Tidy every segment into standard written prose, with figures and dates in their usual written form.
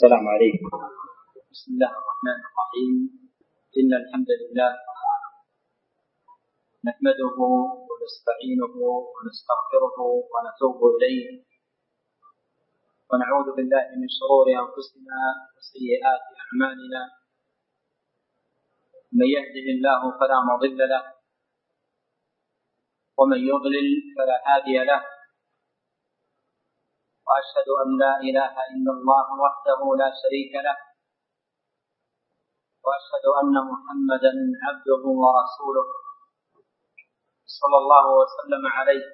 السلام عليكم. بسم الله الرحمن الرحيم. إن الحمد لله نحمده ونستعينه ونستغفره ونتوب إليه ونعوذ بالله من شرور أنفسنا وسيئات أعمالنا. من يهده الله فلا مضل له ومن يضلل فلا هادي له، وأشهد أن لا إله إلا الله وحده لا شريك له، وأشهد أن محمدا عبده ورسوله صلى الله وسلم عليه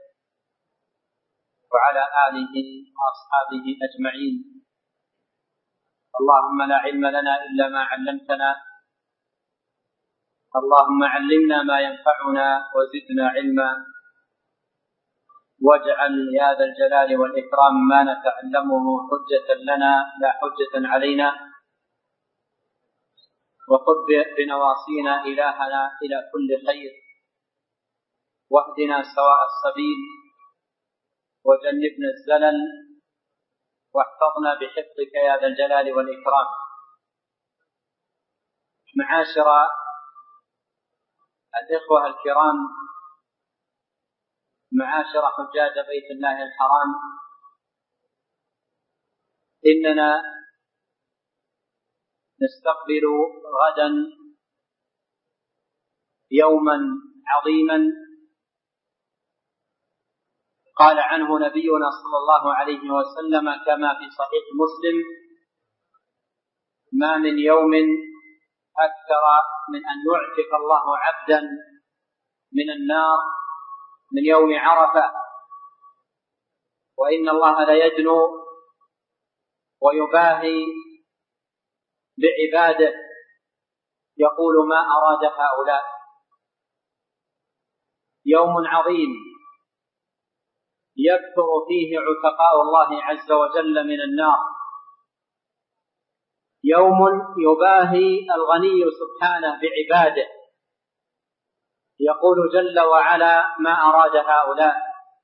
وعلى آله وأصحابه أجمعين. اللهم لا علم لنا إلا ما علمتنا، اللهم علمنا ما ينفعنا وزدنا علما، واجعل يا ذا الجلال والإكرام ما نتعلمه حجة لنا لا حجة علينا، وخذ بنواصينا إلهنا إلى كل خير، واهدنا سواء السبيل، وجنبنا الزلل، واحفظنا بحفظك يا ذا الجلال والإكرام. معاشر الإخوة الكرام، معاشر حجاج بيت الله الحرام، إننا نستقبل غدا يوما عظيما قال عنه نبينا صلى الله عليه وسلم كما في صحيح مسلم: ما من يوم أكثر من أن يعتق الله عبدا من النار من يوم عرفة، وإن الله ليدنو ويباهي بعباده يقول ما أراد هؤلاء. يوم عظيم يكثر فيه عتقاء الله عز وجل من النار، يوم يباهي الغني سبحانه بعباده يقول جل وعلا ما أراد هؤلاء.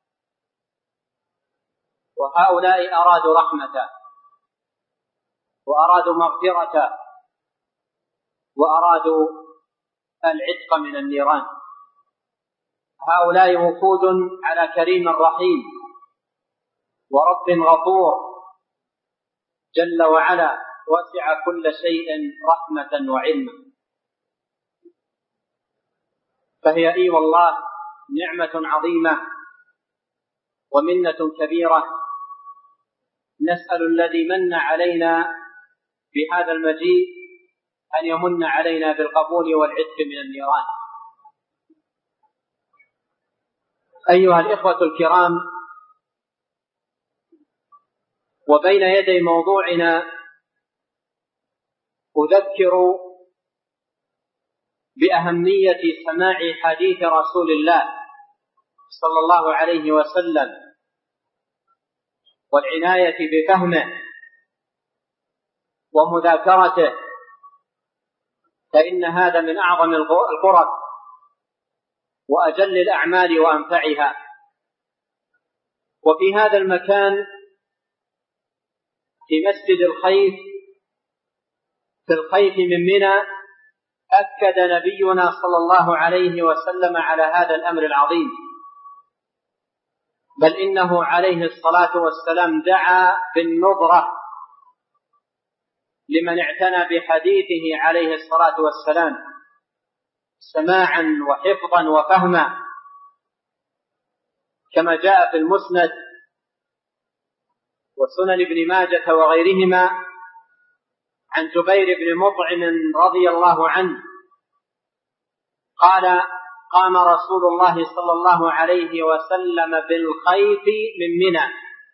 وهؤلاء أرادوا رحمته، وأرادوا مغفرته، وأرادوا العتق من النيران. هؤلاء وفود على كريم رحيم ورب غفور جل وعلا وسع كل شيء رحمة وعلما. فهي اي والله نعمة عظيمة ومنة كبيرة، نسأل الذي من علينا بهذا المجيء أن يمن علينا بالقبول والعتق من النيران. أيها الإخوة الكرام، وبين يدي موضوعنا أذكر بأهمية سماع حديث رسول الله صلى الله عليه وسلم والعناية بفهمه ومذاكرته، فإن هذا من أعظم القرب وأجل الأعمال وأنفعها. وفي هذا المكان في مسجد الخيف في الخيف من منى أكد نبينا صلى الله عليه وسلم على هذا الأمر العظيم، بل إنه عليه الصلاة والسلام دعا بالنظرة لمن اعتنى بحديثه عليه الصلاة والسلام سماعا وحفظا وفهما، كما جاء في المسند وسنن ابن ماجة وغيرهما عن جبير بن مطعم رضي الله عنه قال: قام رسول الله صلى الله عليه وسلم بالخيف من منى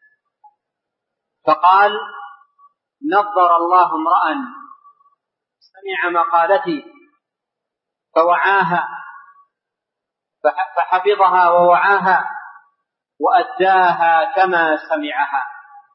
فقال: نظر الله امرأ سمع مقالتي فوعاها فحفظها ووعاها وأداها كما سمعها.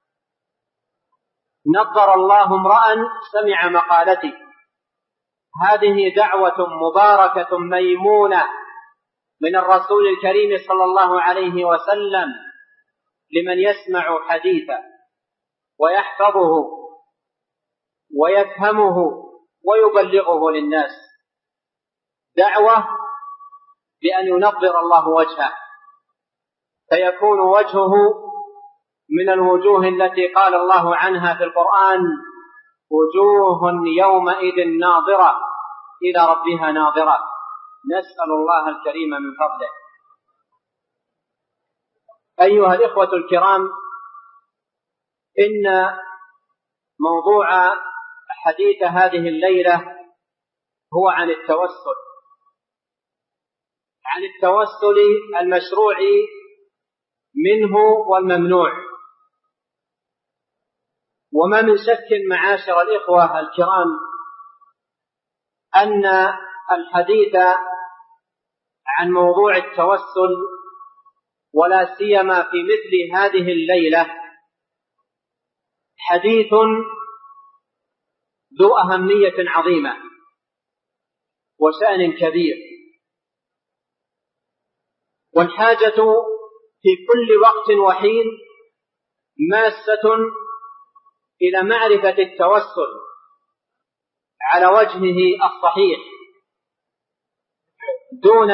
نظر الله امرأ سمع مقالتي، هذه دعوة مباركة ميمونة من الرسول الكريم صلى الله عليه وسلم لمن يسمع حديثه ويحفظه ويفهمه ويبلغه للناس، دعوة بأن ينظر الله وجهه فيكون وجهه من الوجوه التي قال الله عنها في القرآن: وجوه يومئذ ناظرة إلى ربها ناظرة. نسأل الله الكريم من فضله. أيها الإخوة الكرام، إن موضوع حديث هذه الليلة هو عن التوسل، عن التوسل المشروع منه والممنوع. وما من شك معاشر الإخوة الكرام أن الحديث عن موضوع التوسل ولا سيما في مثل هذه الليلة حديث ذو أهمية عظيمة وشأن كبير، والحاجة في كل وقت وحين ماسة إلى معرفة التوسل على وجهه الصحيح دون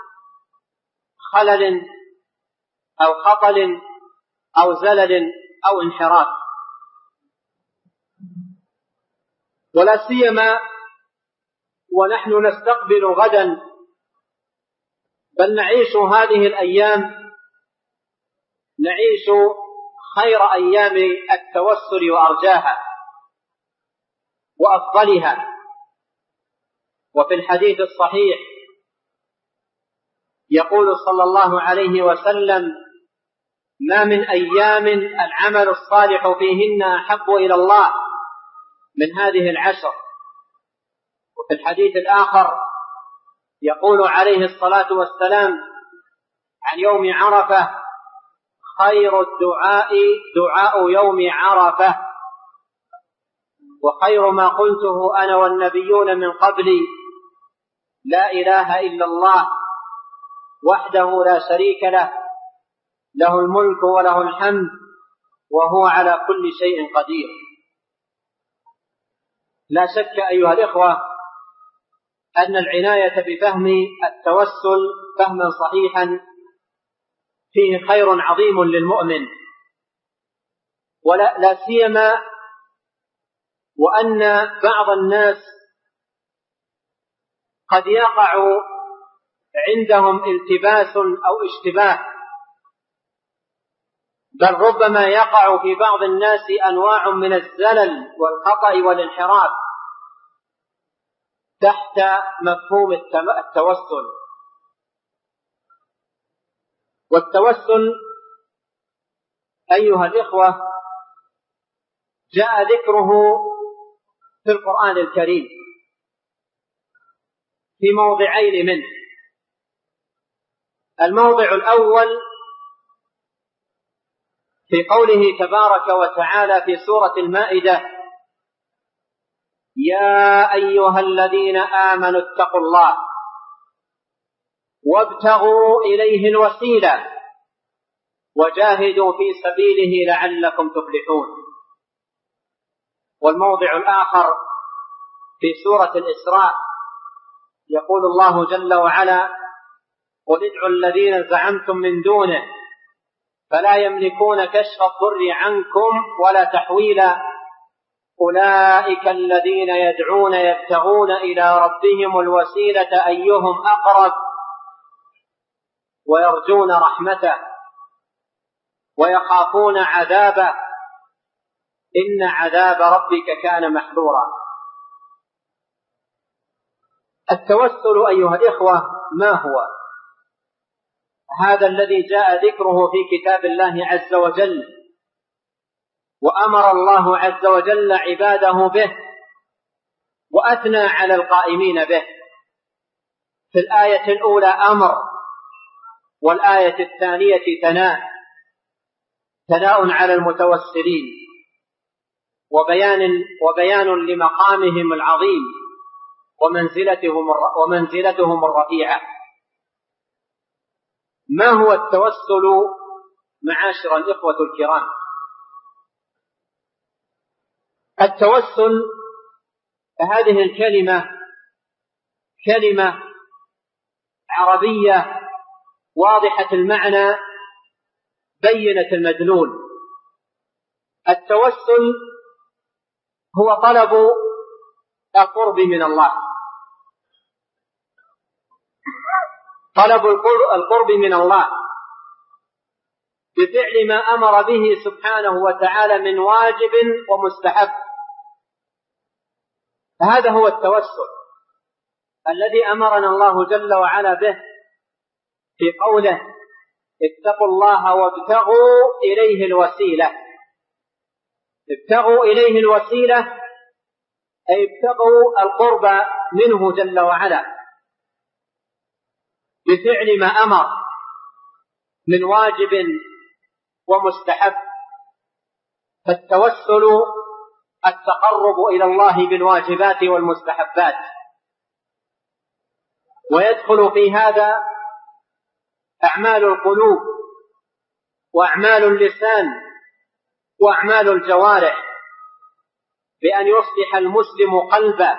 خلل أو خطل أو زلل أو انحراف، ولا سيما ونحن نستقبل غدا بل نعيش هذه الأيام، نعيش خير أيام التوسل وأرجاها وأفضلها. وفي الحديث الصحيح يقول صلى الله عليه وسلم: ما من أيام العمل الصالح فيهن أحب إلى الله من هذه العشر. وفي الحديث الآخر يقول عليه الصلاة والسلام عن يوم عرفة: خير الدعاء دعاء يوم عرفة، وخير ما قلته أنا والنبيون من قبلي لا إله إلا الله وحده لا شريك له، له الملك وله الحمد وهو على كل شيء قدير. لا شك أيها الإخوة أن العناية بفهم التوسل فهما صحيحا فيه خير عظيم للمؤمن، ولا سيما وأن بعض الناس قد يقع عندهم التباس أو اشتباه، بل ربما يقع في بعض الناس أنواع من الزلل والخطأ والانحراف تحت مفهوم التوسل. والتوسل أيها الإخوة جاء ذكره في القرآن الكريم في موضعين منه. الموضع الأول في قوله تبارك وتعالى في سورة المائدة: يا أيها الذين آمنوا اتقوا الله وابتغوا إليه الوسيلة وجاهدوا في سبيله لعلكم تفلحون. والموضع الآخر في سورة الإسراء يقول الله جل وعلا: قل ادعوا الذين زعمتم من دونه فلا يملكون كشف الضر عنكم ولا تحويلا أولئك الذين يدعون يبتغون إلى ربهم الوسيلة أيهم أقرب ويرجون رحمته ويخافون عذابه إن عذاب ربك كان محذورا. التوسل أيها الإخوة ما هو؟ هذا الذي جاء ذكره في كتاب الله عز وجل، وأمر الله عز وجل عباده به وأثنى على القائمين به. في الآية الأولى أمر، والآية الثانية ثناء على المتوسلين وبيان لمقامهم العظيم ومنزلتهم الرفيعة. ما هو التوسل معاشر الإخوة الكرام؟ التوسل فهذه الكلمة كلمة عربية واضحة المعنى بينة المدلول. التوسل هو طلب القرب من الله، طلب القرب من الله بفعل ما أمر به سبحانه وتعالى من واجب ومستحب. هذا هو التوسل الذي أمرنا الله جل وعلا به في قوله: اتقوا الله وابتغوا إليه الوسيلة. ابتغوا إليه الوسيلة أي ابتغوا القرب منه جل وعلا بفعل ما أمر من واجب ومستحب. فالتوسل التقرب إلى الله بالواجبات والمستحبات، ويدخل في هذا أعمال القلوب وأعمال اللسان وأعمال الجوارح، بأن يصلح المسلم قلبه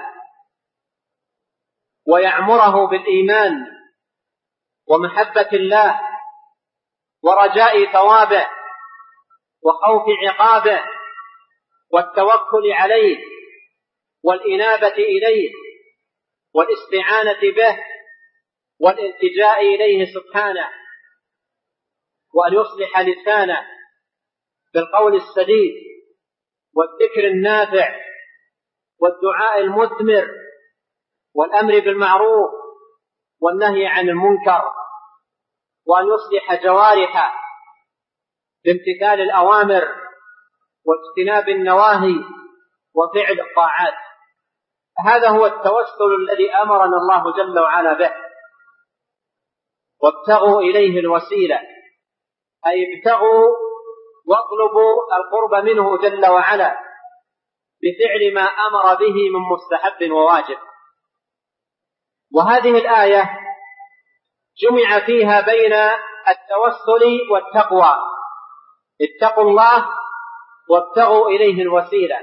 ويعمره بالإيمان ومحبة الله ورجاء ثوابه وخوف عقابه والتوكل عليه والإنابة إليه والاستعانة به والالتجاء إليه سبحانه، وأن يصلح لسانه بالقول السديد والذكر النافع والدعاء المثمر والأمر بالمعروف والنهي عن المنكر، وأن يصلح جوارحه بامتثال الأوامر واجتناب النواهي وفعل الطاعات. هذا هو التوسل الذي أمرنا الله جل وعلا به. وابتغوا إليه الوسيلة أي ابتغوا واطلبوا القرب منه جل وعلا بفعل ما أمر به من مستحب وواجب. وهذه الآية جمع فيها بين التوسل والتقوى. اتقوا الله وابتغوا إليه الوسيلة،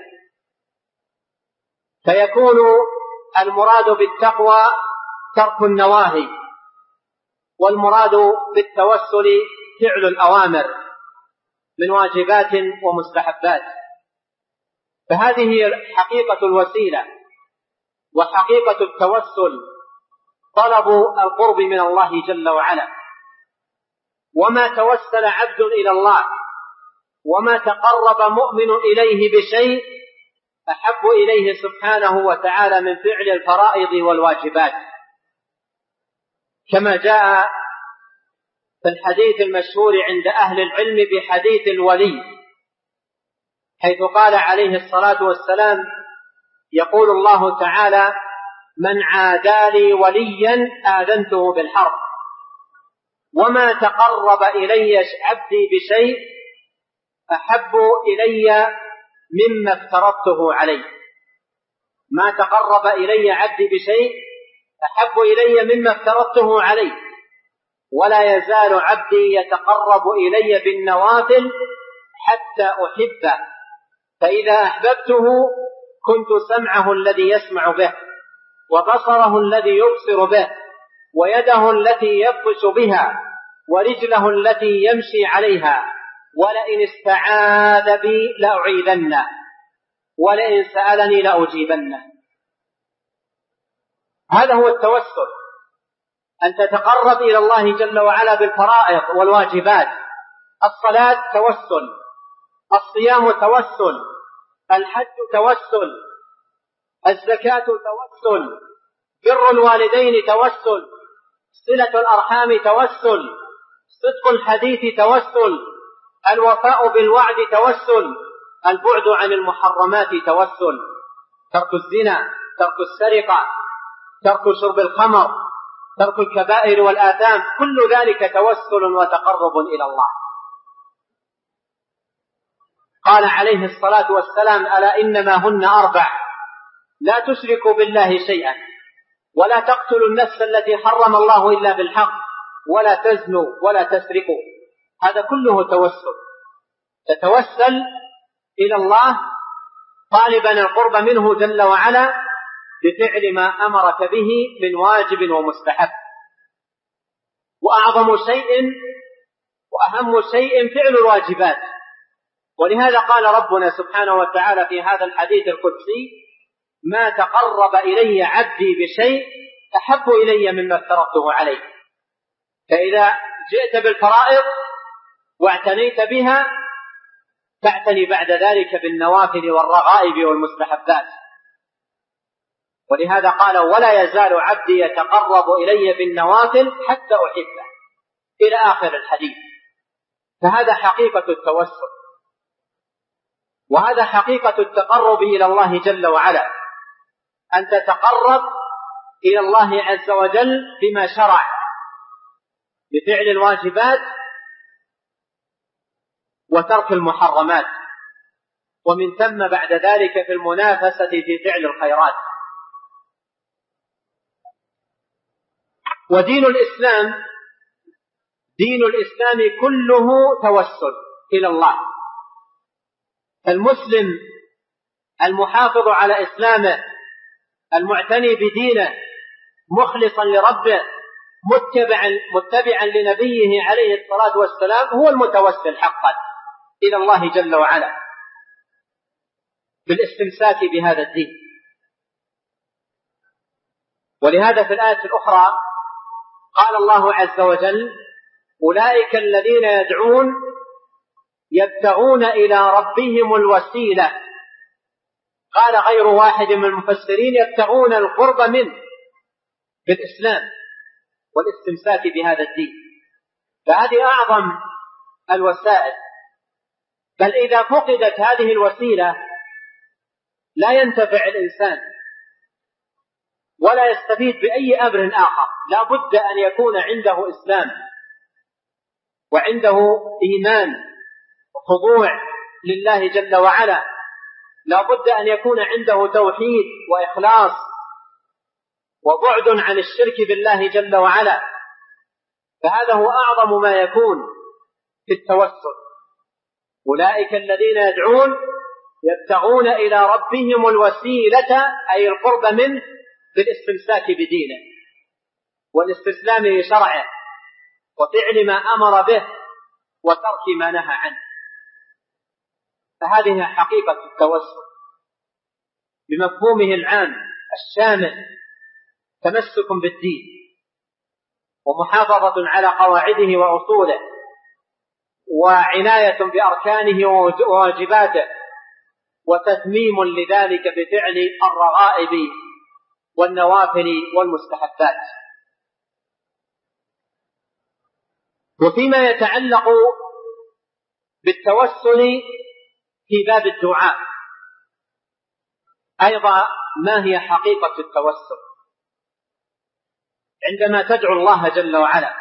فيكون المراد بالتقوى ترك النواهي، والمراد بالتوسل فعل الأوامر من واجبات ومستحبات. فهذه هي حقيقة الوسيلة، وحقيقة التوسل طلب القرب من الله جل وعلا. وما توسل عبد إلى الله وما تقرب مؤمن إليه بشيء أحب إليه سبحانه وتعالى من فعل الفرائض والواجبات، كما جاء في الحديث المشهور عند أهل العلم بحديث الولي، حيث قال عليه الصلاة والسلام: يقول الله تعالى: من عادى لي وليا آذنته بالحرب. وما تقرب إلي عبدي بشيء أحب إلي مما افترضته عليه. ما تقرب إلي عبدي بشيء أحب إلي مما افترضته عليه، ولا يزال عبدي يتقرب إلي بالنوافل حتى أحبه، فإذا أحببته كنت سمعه الذي يسمع به، وبصره الذي يبصر به، ويده التي يبطش بها، ورجله التي يمشي عليها، ولئن استعاذ بي لأعيذنه، ولئن سألني لأجيبنه. هذا هو التوسل، أن تتقرب إلى الله جل وعلا بالفرائض والواجبات. الصلاة توسل، الصيام توسل، الحج توسل، الزكاة توسل، بر الوالدين توسل، صلة الأرحام توسل، صدق الحديث توسل، الوفاء بالوعد توسل، البعد عن المحرمات توسل، ترك الزنا، ترك السرقة، ترك شرب الخمر، ترك الكبائر والآثام، كل ذلك توسل وتقرب إلى الله. قال عليه الصلاة والسلام: ألا إنما هن 4: لا تشركوا بالله شيئا، ولا تقتلوا النفس التي حرم الله إلا بالحق، ولا تزنوا، ولا تسرقوا. هذا كله توسل. تتوسل إلى الله طالبا القرب منه جل وعلا بفعل ما أمرك به من واجب ومستحب. وأعظم شيء وأهم شيء فعل الواجبات. ولهذا قال ربنا سبحانه وتعالى في هذا الحديث القدسي: ما تقرب إلي عبدي بشيء أحب إلي مما افترضته عليه. فإذا جئت بالفرائض واعتنيت بها تعتني بعد ذلك بالنوافل والرغائب والمستحبات. ولهذا قال: ولا يزال عبدي يتقرب إلي بالنوافل حتى أحبه، إلى آخر الحديث. فهذا حقيقة التوسل، وهذا حقيقة التقرب إلى الله جل وعلا، أن تتقرب إلى الله عز وجل بما شرع بفعل الواجبات وترك المحرمات، ومن ثم بعد ذلك في المنافسة في فعل الخيرات. ودين الإسلام دين الإسلام كله توسل إلى الله. المسلم المحافظ على إسلامه المعتني بدينه مخلصا لربه متبعا لنبيه عليه الصلاة والسلام هو المتوسل حقا إلى الله جل وعلا بالاستمساك بهذا الدين. ولهذا في الآية الأخرى قال الله عز وجل: أولئك الذين يدعون يبتغون إلى ربهم الوسيلة. قال غير واحد من المفسرين: يبتغون القرب منه بالإسلام والاستمساك بهذا الدين. فهذه أعظم الوسائل. بل إذا فقدت هذه الوسيلة لا ينتفع الإنسان ولا يستفيد بأي أمر آخر. لا بد أن يكون عنده إسلام وعنده إيمان وخضوع لله جل وعلا. لا بد أن يكون عنده توحيد وإخلاص وبعد عن الشرك بالله جل وعلا. فهذا هو أعظم ما يكون في التوسل. أولئك الذين يدعون يبتغون إلى ربهم الوسيلة أي القرب منه بالاستمساك بدينه والاستسلام لشرعه وفعل ما أمر به وترك ما نهى عنه. فهذه حقيقة التوسل بمفهومه العام الشامل: تمسك بالدين ومحافظة على قواعده وأصوله وعناية بأركانه وواجباته وتتميم لذلك بفعل الرغائب والنوافل والمستحبات. وفيما يتعلق بالتوسل في باب الدعاء أيضا، ما هي حقيقة التوسل عندما تدعو الله جل وعلا؟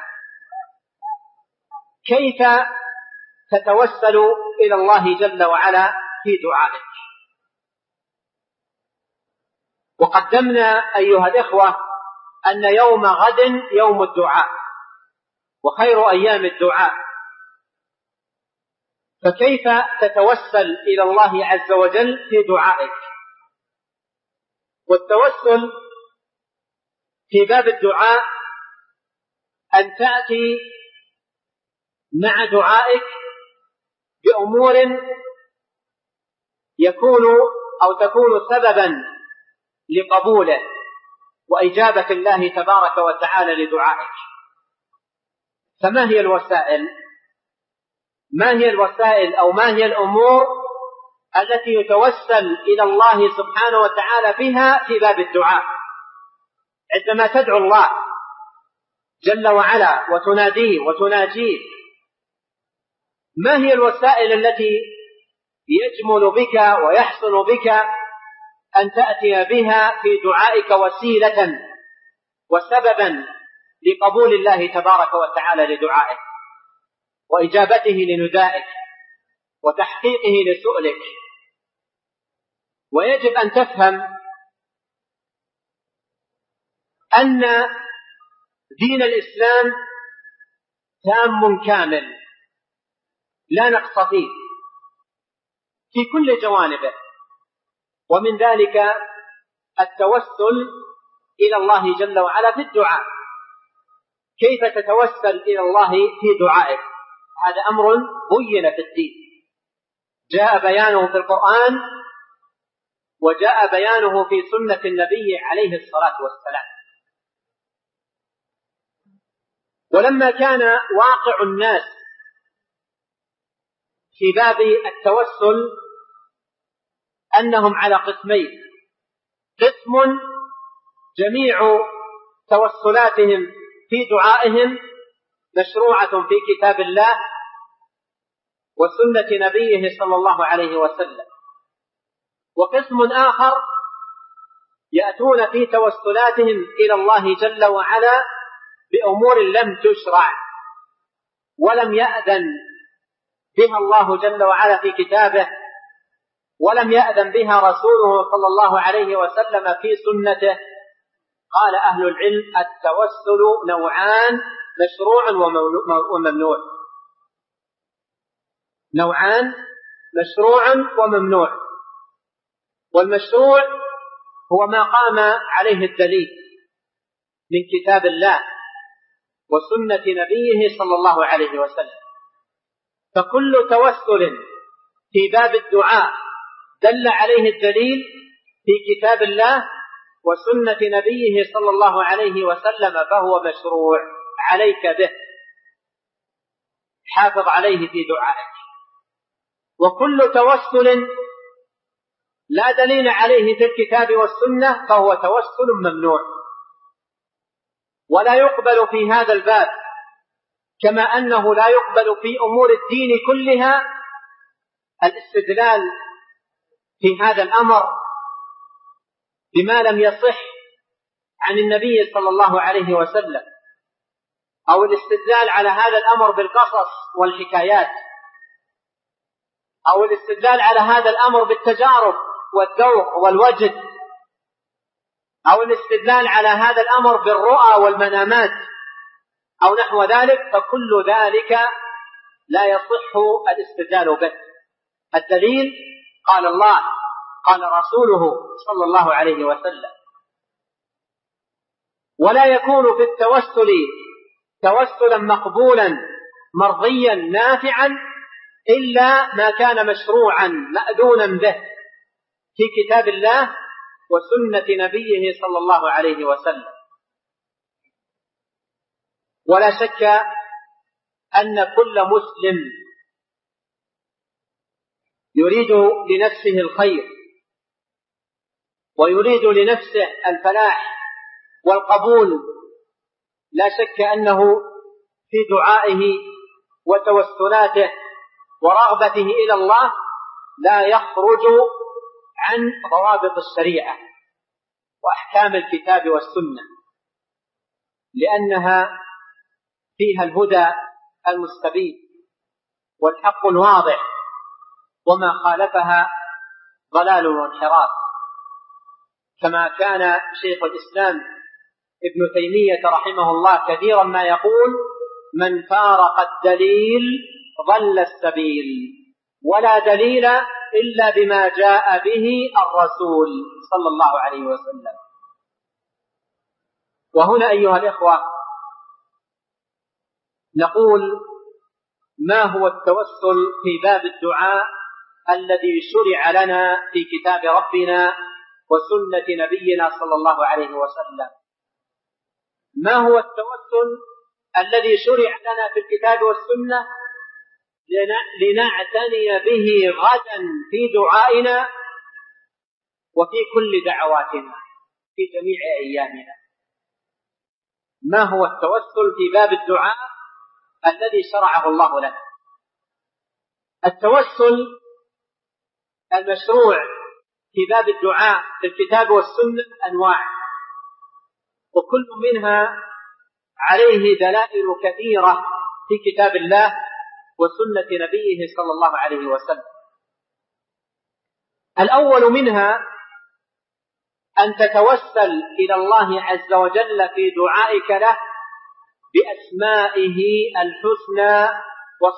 كيف تتوسل إلى الله جل وعلا في دعائك؟ وقدمنا أيها الإخوة أن يوم غد يوم الدعاء وخير أيام الدعاء. فكيف تتوسل إلى الله عز وجل في دعائك؟ والتوسل في باب الدعاء أن تأتي مع دعائك بأمور تكون سببا لقبوله وإجابة الله تبارك وتعالى لدعائك. فما هي الوسائل؟ ما هي الوسائل أو ما هي الأمور التي يتوسل إلى الله سبحانه وتعالى بها في باب الدعاء؟ عندما تدعو الله جل وعلا وتناديه وتناجيه، ما هي الوسائل التي يجمل بك ويحسن بك أن تأتي بها في دعائك وسيلة وسببا لقبول الله تبارك وتعالى لدعائك وإجابته لندائك وتحقيقه لسؤلك؟ ويجب أن تفهم أن دين الإسلام تام كامل لا نقص فيه في كل جوانبه. ومن ذلك التوسل إلى الله جل وعلا في الدعاء. كيف تتوسل إلى الله في دعائك؟ هذا أمر بين في الدين، جاء بيانه في القرآن وجاء بيانه في سنة النبي عليه الصلاة والسلام. ولما كان واقع الناس في باب التوسل أنهم على قسمين: قسم جميع توسلاتهم في دعائهم مشروعة في كتاب الله وسنة نبيه صلى الله عليه وسلم، وقسم آخر يأتون في توسلاتهم إلى الله جل وعلا بأمور لم تشرع ولم يأذن بها الله جل وعلا في كتابه، ولم يأذن بها رسوله صلى الله عليه وسلم في سنته. قال أهل العلم: التوسل نوعان: مشروع وممنوع. نوعان: مشروع وممنوع. والمشروع هو ما قام عليه الدليل من كتاب الله وسنة نبيه صلى الله عليه وسلم. فكل توسل في باب الدعاء دل عليه الدليل في كتاب الله وسنة نبيه صلى الله عليه وسلم فهو مشروع، عليك به، حافظ عليه في دعائك. وكل توسل لا دليل عليه في الكتاب والسنة فهو توسل ممنوع، ولا يقبل في هذا الباب، كما أنه لا يقبل في أمور الدين كلها الاستدلال في هذا الأمر بما لم يصح عن النبي صلى الله عليه وسلم، أو الاستدلال على هذا الأمر بالقصص والحكايات، أو الاستدلال على هذا الأمر بالتجارب والذوق والوجد، أو الاستدلال على هذا الأمر بالرؤى والمنامات أو نحو ذلك، فكل ذلك لا يصح الاستدلال به. الدليل قال الله قال رسوله صلى الله عليه وسلم. ولا يكون في التوسل توسلا مقبولا مرضيا نافعا إلا ما كان مشروعا مأذونا به في كتاب الله وسنة نبيه صلى الله عليه وسلم. ولا شك أن كل مسلم يريد لنفسه الخير ويريد لنفسه الفلاح والقبول، لا شك أنه في دعائه وتوسلاته ورغبته إلى الله لا يخرج عن ضوابط الشريعة وأحكام الكتاب والسنة، لأنها فيها الهدى المستبين والحق الواضح، وما خالفها ضلال وانحراف. كما كان شيخ الإسلام ابن تيمية رحمه الله كثيرا ما يقول: من فارق الدليل ضل السبيل، ولا دليل إلا بما جاء به الرسول صلى الله عليه وسلم. وهنا أيها الإخوة نقول: ما هو التوسل في باب الدعاء الذي شرع لنا في كتاب ربنا وسنة نبينا صلى الله عليه وسلم؟ ما هو التوسل الذي شرع لنا في الكتاب والسنة لنعتني به غدا في دعائنا وفي كل دعواتنا في جميع أيامنا؟ ما هو التوسل في باب الدعاء الذي شرعه الله لنا؟ التوسل المشروع في باب الدعاء في الكتاب والسنة أنواع، وكل منها عليه دلائل كثيرة في كتاب الله وسنة نبيه صلى الله عليه وسلم. الأول منها أن تتوسل إلى الله عز وجل في دعائك له بأسمائه الحسنى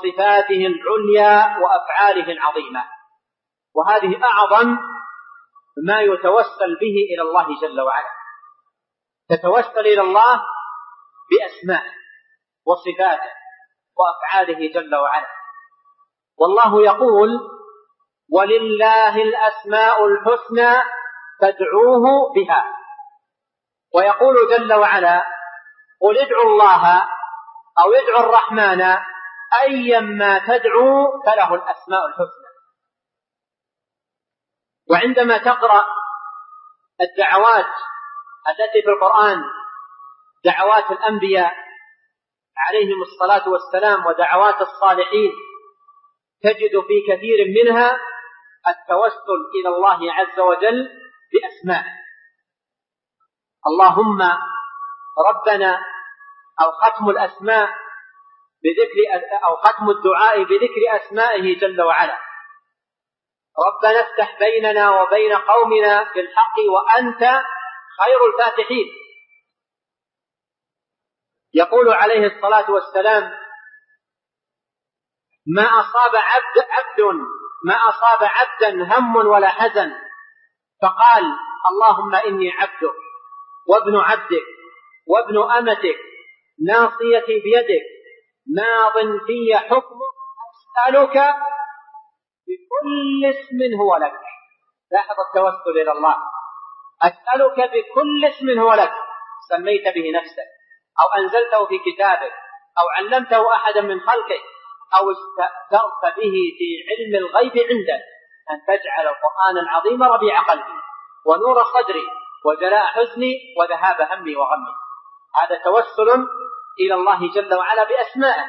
وصفاته العليا وأفعاله العظيمة، وهذه أعظم ما يتوسل به إلى الله جل وعلا. تتوسل إلى الله بأسمائه وصفاته وأفعاله جل وعلا. والله يقول: ولله الأسماء الحسنى فادعوه بها. ويقول جل وعلا: قل ادعوا الله أو ادعوا الرحمن أيما تدعوا فله الأسماء الحسنى. وعندما تقرأ الدعوات التي في القرآن، دعوات الأنبياء عليهم الصلاة والسلام ودعوات الصالحين، تجد في كثير منها التوسل إلى الله عز وجل بأسمائه. اللهم ربنا، أو ختم الأسماء بذكر، أو ختم الدعاء بذكر أسمائه جل وعلا. ربنا افتح بيننا وبين قومنا بالحق وأنت خير الفاتحين. يقول عليه الصلاة والسلام: ما أصاب عبدا هم ولا حزن فقال: اللهم إني عبدك وابن عبدك وابن أمتك ناصيتي بيدك ماض في حكمك أسألك بكل اسم هو لك. لاحظ التوسل إلى الله: أسألك بكل اسم هو لك سميت به نفسك، أو أنزلته في كتابك، أو علمته أحدا من خلقك، أو استأثرت به في علم الغيب عندك أن تجعل القرآن العظيم ربيع قلبي ونور صدري وجلاء حزني وذهاب همي وغمي. هذا توسل إلى الله جل وعلا بأسمائه.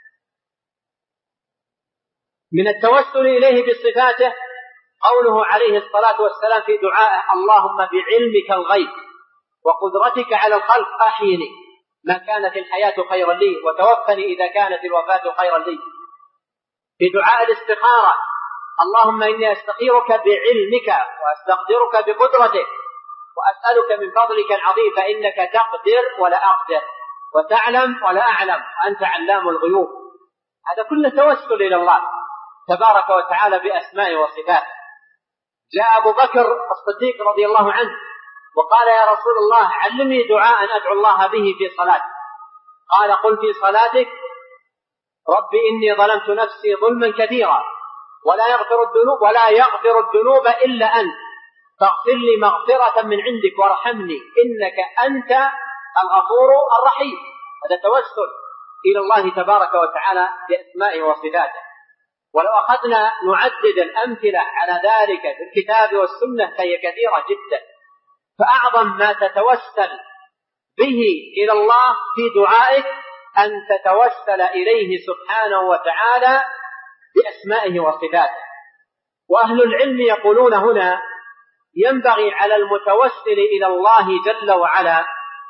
من التوسل إليه بصفاته قوله عليه الصلاة والسلام في دعائه: اللهم بعلمك الغيب وقدرتك على الخلق أحيني ما كانت الحياة خيرا لي وتوفني إذا كانت الوفاة خيرا لي. في دعاء الاستخارة: اللهم إني أستخيرك بعلمك وأستقدرك بقدرتك وأسألك من فضلك العظيم فإنك تقدر ولا أقدر وتعلم ولا أعلم وأنت علام الغيوب. هذا كله توسل إلى الله تبارك وتعالى بأسمائه وصفاته. جاء أبو بكر الصديق رضي الله عنه وقال: يا رسول الله علمني دعاء أدعو الله به في صلاتي. قال: قل في صلاتك: رب إني ظلمت نفسي ظلما كثيرا ولا يغفر الذنوب إلا أنت فاغفر لي مغفرة من عندك وارحمني إنك أنت الغفور الرحيم. هذا توسل إلى الله تبارك وتعالى بأسمائه وصفاته. ولو أخذنا نعدد الأمثلة على ذلك في الكتاب والسنة فهي كثيرة جدا. فأعظم ما تتوسل به إلى الله في دعائك أن تتوسل إليه سبحانه وتعالى بأسمائه وصفاته. وأهل العلم يقولون هنا: ينبغي على المتوسل إلى الله جل وعلا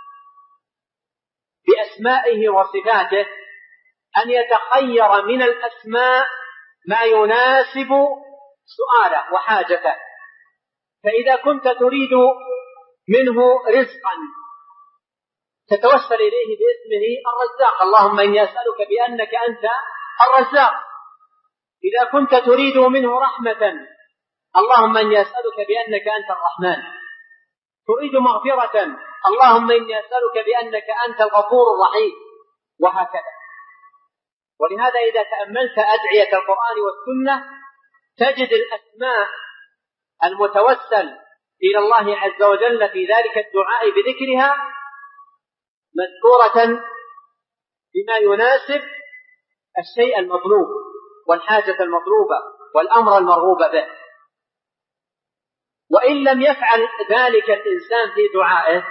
بأسمائه وصفاته أن يتخير من الأسماء ما يناسب سؤاله وحاجته. فإذا كنت تريد منه رزقا تتوسل إليه باسمه الرزاق: اللهم إني أسألك بأنك أنت الرزاق. إذا كنت تريد منه رحمة: اللهم إني أسألك بأنك أنت الرحمن. تريد مغفرة: اللهم إني أسألك بأنك أنت الغفور الرحيم، وهكذا. ولهذا إذا تأملت أدعية القرآن والسنة تجد الأسماء المتوسل إلى الله عز وجل في ذلك الدعاء بذكرها مذكورة بما يناسب الشيء المطلوب والحاجة المطلوبة والأمر المرغوب به. وإن لم يفعل ذلك الإنسان في دعائه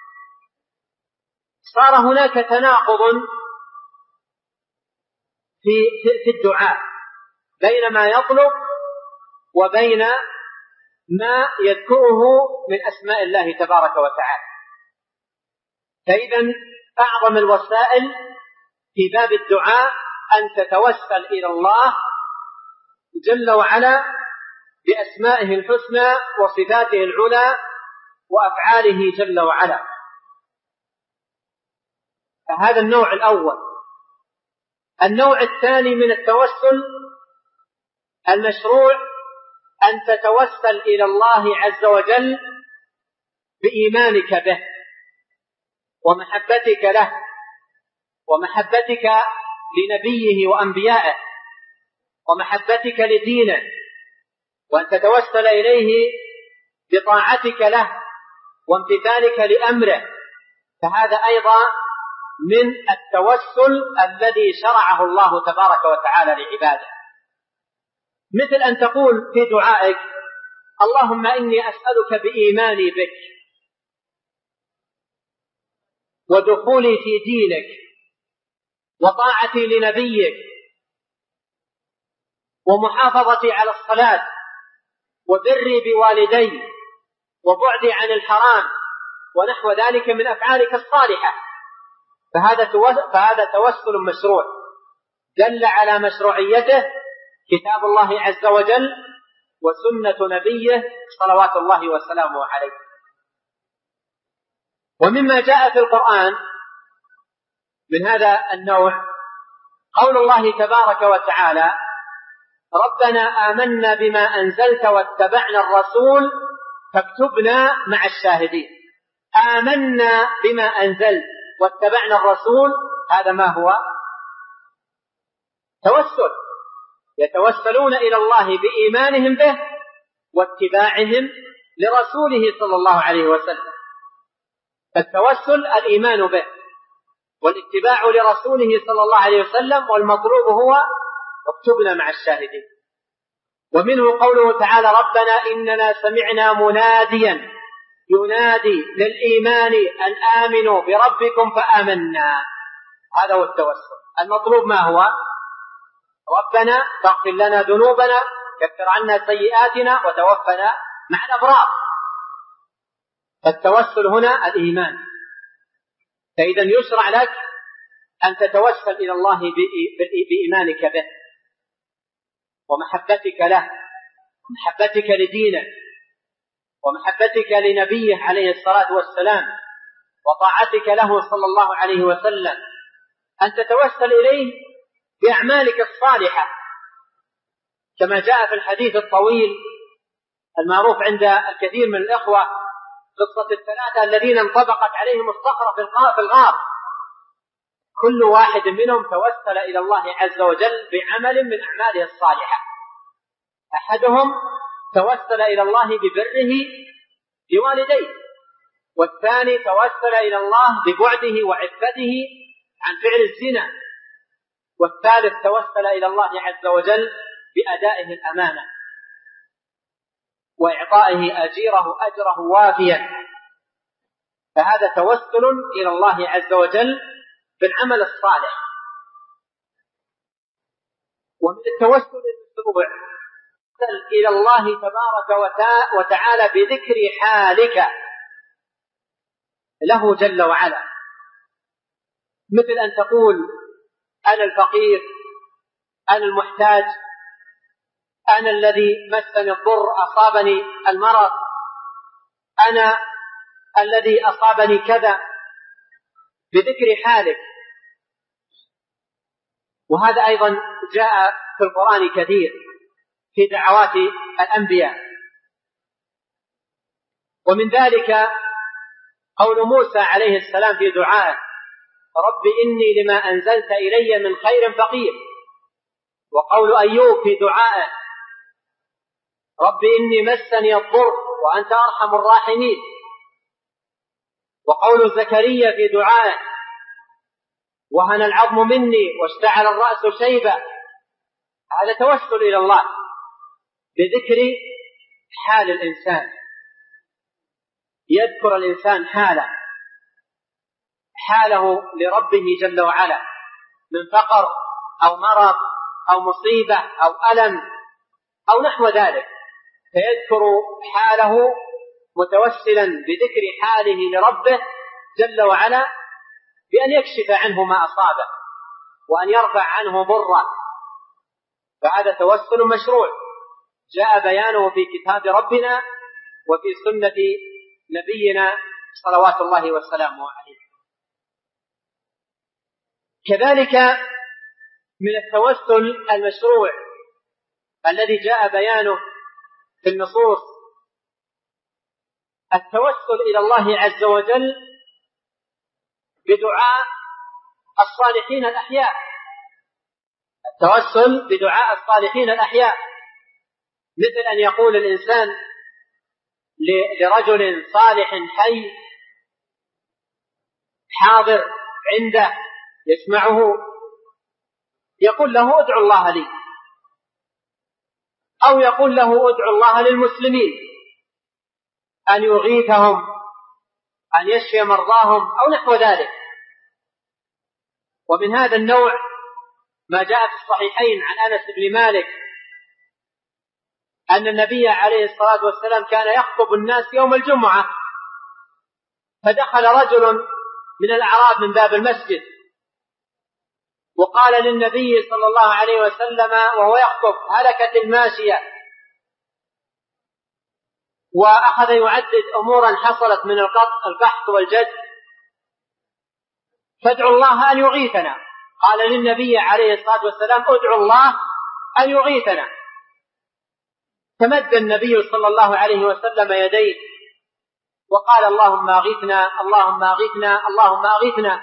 صار هناك تناقض في الدعاء بين ما يطلب وبين ما يذكره من أسماء الله تبارك وتعالى. فإذا أعظم الوسائل في باب الدعاء أن تتوسل إلى الله جل وعلا بأسمائه الحسنى وصفاته العلى وأفعاله جل وعلا. هذا النوع الأول. النوع الثاني من التوسل المشروع أن تتوسل إلى الله عز وجل بإيمانك به ومحبتك له ومحبتك لنبيه وأنبيائه ومحبتك لدينه، وأن تتوسل إليه بطاعتك له وامتثالك لأمره، فهذا أيضا من التوسل الذي شرعه الله تبارك وتعالى لعباده. مثل أن تقول في دعائك: اللهم إني أسألك بإيماني بك ودخولي في دينك وطاعتي لنبيك ومحافظتي على الصلاة وبري بوالدي وبعدي عن الحرام ونحو ذلك من أفعالك الصالحة. فهذا توسل مشروع دل على مشروعيته كتاب الله عز وجل وسنة نبيه صلوات الله وسلامه عليه. ومما جاء في القرآن من هذا النوع قول الله تبارك وتعالى: ربنا آمنا بما أنزلت واتبعنا الرسول فاكتبنا مع الشاهدين. آمنا بما أنزلت واتبعنا الرسول، هذا ما هو؟ توسل، يتوسلون إلى الله بإيمانهم به واتباعهم لرسوله صلى الله عليه وسلم. فالتوسل الإيمان به والاتباع لرسوله صلى الله عليه وسلم، والمطلوب هو اكتبنا مع الشاهدين. ومنه قوله تعالى: ربنا إننا سمعنا مناديا ينادي للإيمان أن آمنوا بربكم فآمنا. هذا هو التوسل. المطلوب ما هو؟ ربنا فاغفر لنا ذنوبنا كفر عنا سيئاتنا وتوفنا مع الأبرار. فالتوسل هنا الإيمان. فإذا يشرع لك أن تتوسل إلى الله بإيمانك به ومحبتك له ومحبتك لدينه ومحبتك لنبيه عليه الصلاة والسلام وطاعتك له صلى الله عليه وسلم، أن تتوسل إليه بأعمالك الصالحة، كما جاء في الحديث الطويل المعروف عند الكثير من الإخوة قصة الثلاثة الذين انطبقت عليهم الصخرة في الغار. كل واحد منهم توسل إلى الله عز وجل بعمل من أعماله الصالحة. أحدهم توسل إلى الله ببره لوالديه، والثاني توسل إلى الله ببعده وعفته عن فعل الزنا، والثالث توسل إلى الله عز وجل بأدائه الأمانة وإعطائه أجره وافيا. فهذا توسل إلى الله عز وجل بالعمل الصالح. ومن التوسل المشروع إلى الله تبارك وتعالى بذكر حالك له جل وعلا، مثل أن تقول: أنا الفقير، أنا المحتاج، أنا الذي مسني الضر أصابني المرض، أنا الذي أصابني كذا، بذكر حالك. وهذا أيضا جاء في القرآن كثير في دعوات الأنبياء. ومن ذلك قول موسى عليه السلام في دعائه: رب إني لما أنزلت إلي من خير فقير. وقول أيوب في دعائه: رب إني مسني الضر وأنت أرحم الراحمين. وقول زكريا في دعائه: وهن العظم مني واشتعل الرأس شيبا. هذا توسل إلى الله بذكر حال الإنسان، يذكر الإنسان حاله لربه جل وعلا من فقر أو مرض أو مصيبة أو ألم أو نحو ذلك، فيذكر حاله متوسلا بذكر حاله لربه جل وعلا بأن يكشف عنه ما أصابه وأن يرفع عنه ضره. فهذا توسل مشروع جاء بيانه في كتاب ربنا وفي سنة نبينا صلوات الله وسلامه عليه. كذلك من التوسل المشروع الذي جاء بيانه في النصوص التوسل إلى الله عز وجل بدعاء الصالحين الأحياء، التوسل بدعاء الصالحين الأحياء، مثل أن يقول الإنسان لرجل صالح حي حاضر عنده يسمعه، يقول له ادعو الله لي، أو يقول له ادعو الله للمسلمين أن يغيثهم، أن يشفي مرضاهم، أو نحو ذلك. ومن هذا النوع ما جاء في الصحيحين عن أنس بن مالك أن النبي عليه الصلاة والسلام كان يخطب الناس يوم الجمعة، فدخل رجل من الأعراب من باب المسجد وقال للنبي صلى الله عليه وسلم وهو يخطب: هلكت الماشية، وأخذ يعدد أمورا حصلت من القحط والجد، فادعوا الله أن يغيثنا. قال للنبي عليه الصلاة والسلام: ادعوا الله أن يغيثنا. تمد النبي صلى الله عليه وسلم يديه وقال: اللهم أغثنا، اللهم أغثنا، اللهم أغثنا.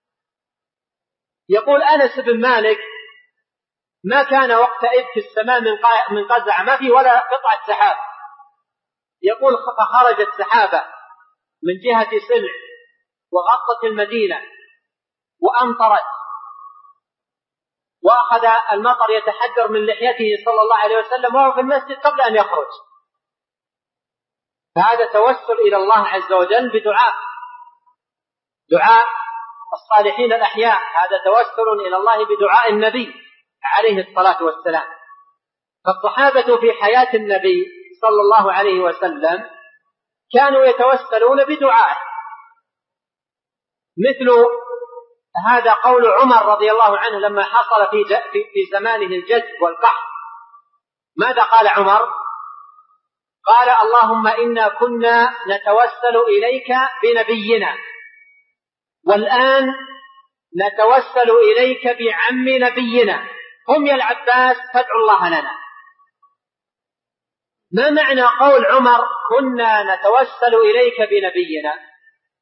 يقول أنس بن مالك: ما كان وقتئذ في السماء من قزع، ما في ولا قطعة سحاب. يقول: فخرجت سحابة من جهة سلع وغطت المدينة وأمطرت، وأخذ المطر يتحدر من لحيته صلى الله عليه وسلم وهو في المسجد قبل أن يخرج. فهذا توسل إلى الله عز وجل بدعاء، دعاء الصالحين الأحياء، هذا توسل إلى الله بدعاء النبي عليه الصلاة والسلام. فالصحابة في حياة النبي صلى الله عليه وسلم كانوا يتوسلون بدعائه، مثل هذا قول عمر رضي الله عنه لما حصل في زمانه الجد والقحط. ماذا قال عمر؟ قال: اللهم إنا كنا نتوسل إليك بنبينا، والآن نتوسل إليك بعم نبينا أمي العباس، فادعوا الله لنا. ما معنى قول عمر كنا نتوسل إليك بنبينا؟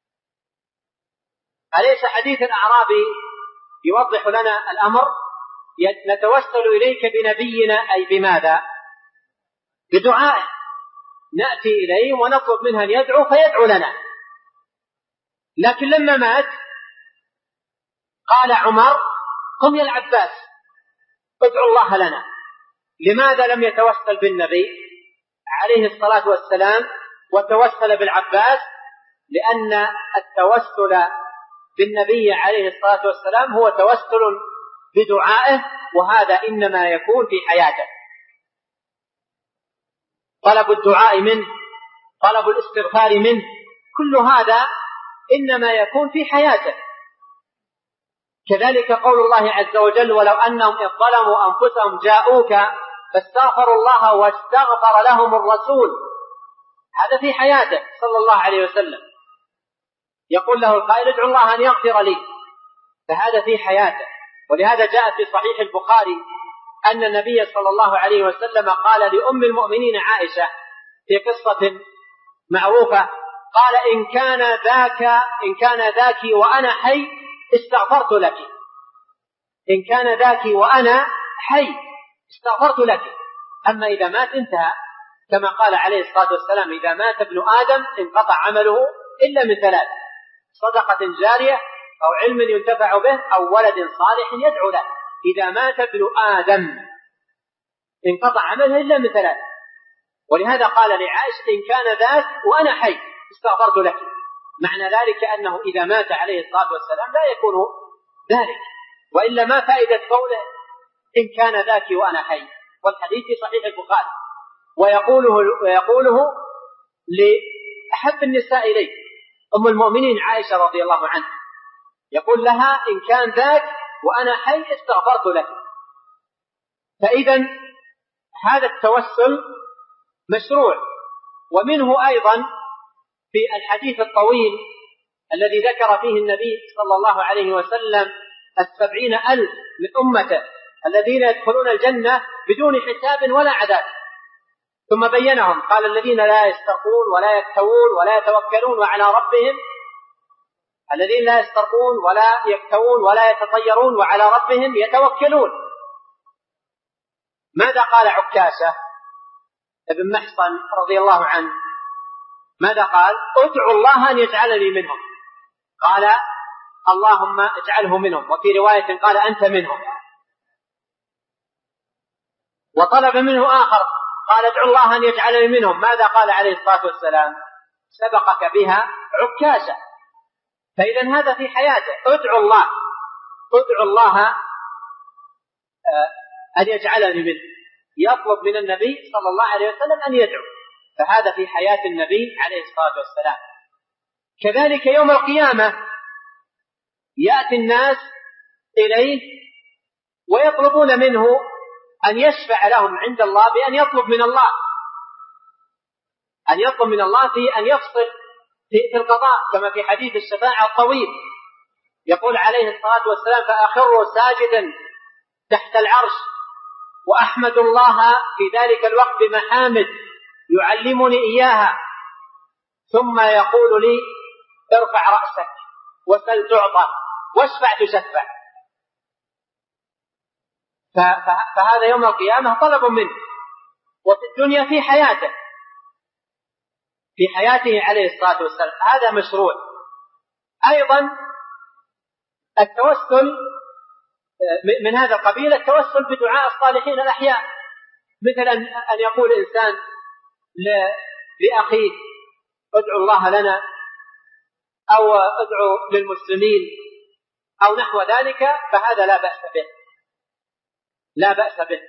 أليس حديث الأعرابي يوضح لنا الأمر؟ نتوسل إليك بنبينا أي بماذا؟ بدعائه، نأتي إليه ونطلب منه أن يدعو فيدعو لنا. لكن لما مات قال عمر: قم يا العباس ادعو الله لنا. لماذا لم يتوسل بالنبي عليه الصلاة والسلام وتوسل بالعباس؟ لأن التوسل بالنبي عليه الصلاة والسلام هو توسل بدعائه، وهذا إنما يكون في حياته. طلب الدعاء منه، طلب الاستغفار منه، كل هذا إنما يكون في حياته. كذلك قول الله عز وجل: ولو أنهم إذ ظلموا أنفسهم جاءوك فاستغفروا الله واستغفر لهم الرسول. هذا في حياته صلى الله عليه وسلم، يقول له القائل: ادعو الله أن يغفر لي، فهذا في حياته. ولهذا جاء في صحيح البخاري أن النبي صلى الله عليه وسلم قال لأم المؤمنين عائشة في قصة معروفة، قال: إن كان ذاك وأنا حي استغفرت لك، إن كان ذاك وأنا حي استغفرت لك. أما إذا مات انتهى، كما قال عليه الصلاة والسلام: إذا مات ابن آدم انقطع عمله إلا من ثلاث: صدقة جارية، أو علم ينتفع به، أو ولد صالح يدعو له. إذا مات ابن آدم انقطع عمله إلا من ثلاث. ولهذا قال لعائشة: إن كان ذاك وأنا حي استغفرت لك. معنى ذلك أنه إذا مات عليه الصلاة والسلام لا يكون ذلك، وإلا ما فائدة قوله إن كان ذاك وأنا حي؟ والحديث في صحيح البخاري. ويقوله لأحب النساء إليه أم المؤمنين عائشة رضي الله عنها، يقول لها: إن كان ذاك وأنا حي استغفرت لك. فإذا هذا التوسل مشروع. ومنه أيضا في الحديث الطويل الذي ذكر فيه النبي صلى الله عليه وسلم 70,000 من أمته الذين يدخلون الجنة بدون حساب ولا عذاب. ثم بينهم قال الذين لا يسترقون ولا يكتوون ولا يتوكلون وعلى ربهم، الذين لا يسترقون ولا يكتوون ولا يتطيرون وعلى ربهم يتوكلون. ماذا قال عكاشة ابن محصن رضي الله عنه؟ ماذا قال؟ ادعوا الله أن يجعلني منهم. قال اللهم اجعله منهم، وفي رواية قال أنت منهم. وطلب منه آخر قال ادعوا الله أن يجعلني منهم. ماذا قال عليه الصلاة والسلام؟ سبقك بها عكاشة. فإذا هذا في حياته، ادعوا الله أن يجعلني منه، يطلب من النبي صلى الله عليه وسلم أن يدعو. فهذا في حياة النبي عليه الصلاة والسلام. كذلك يوم القيامة يأتي الناس إليه ويطلبون منه أن يشفع لهم عند الله بأن يطلب من الله في أن يفصل في القضاء، كما في حديث الشفاعة الطويل. يقول عليه الصلاة والسلام فأخر ساجدا تحت العرش وأحمد الله في ذلك الوقت بمحامد يعلمني إياها، ثم يقول لي ارفع رأسك وسل تعطى واشفع تشفع. فهذا يوم القيامة طلب منه، وفي الدنيا في حياته عليه الصلاة والسلام هذا مشروع. أيضا التوسل من هذا القبيل، التوسل بدعاء الصالحين الأحياء، مثل أن يقول إنسان لأخيه ادعو الله لنا، أو ادعو للمسلمين أو نحو ذلك، فهذا لا بأس به.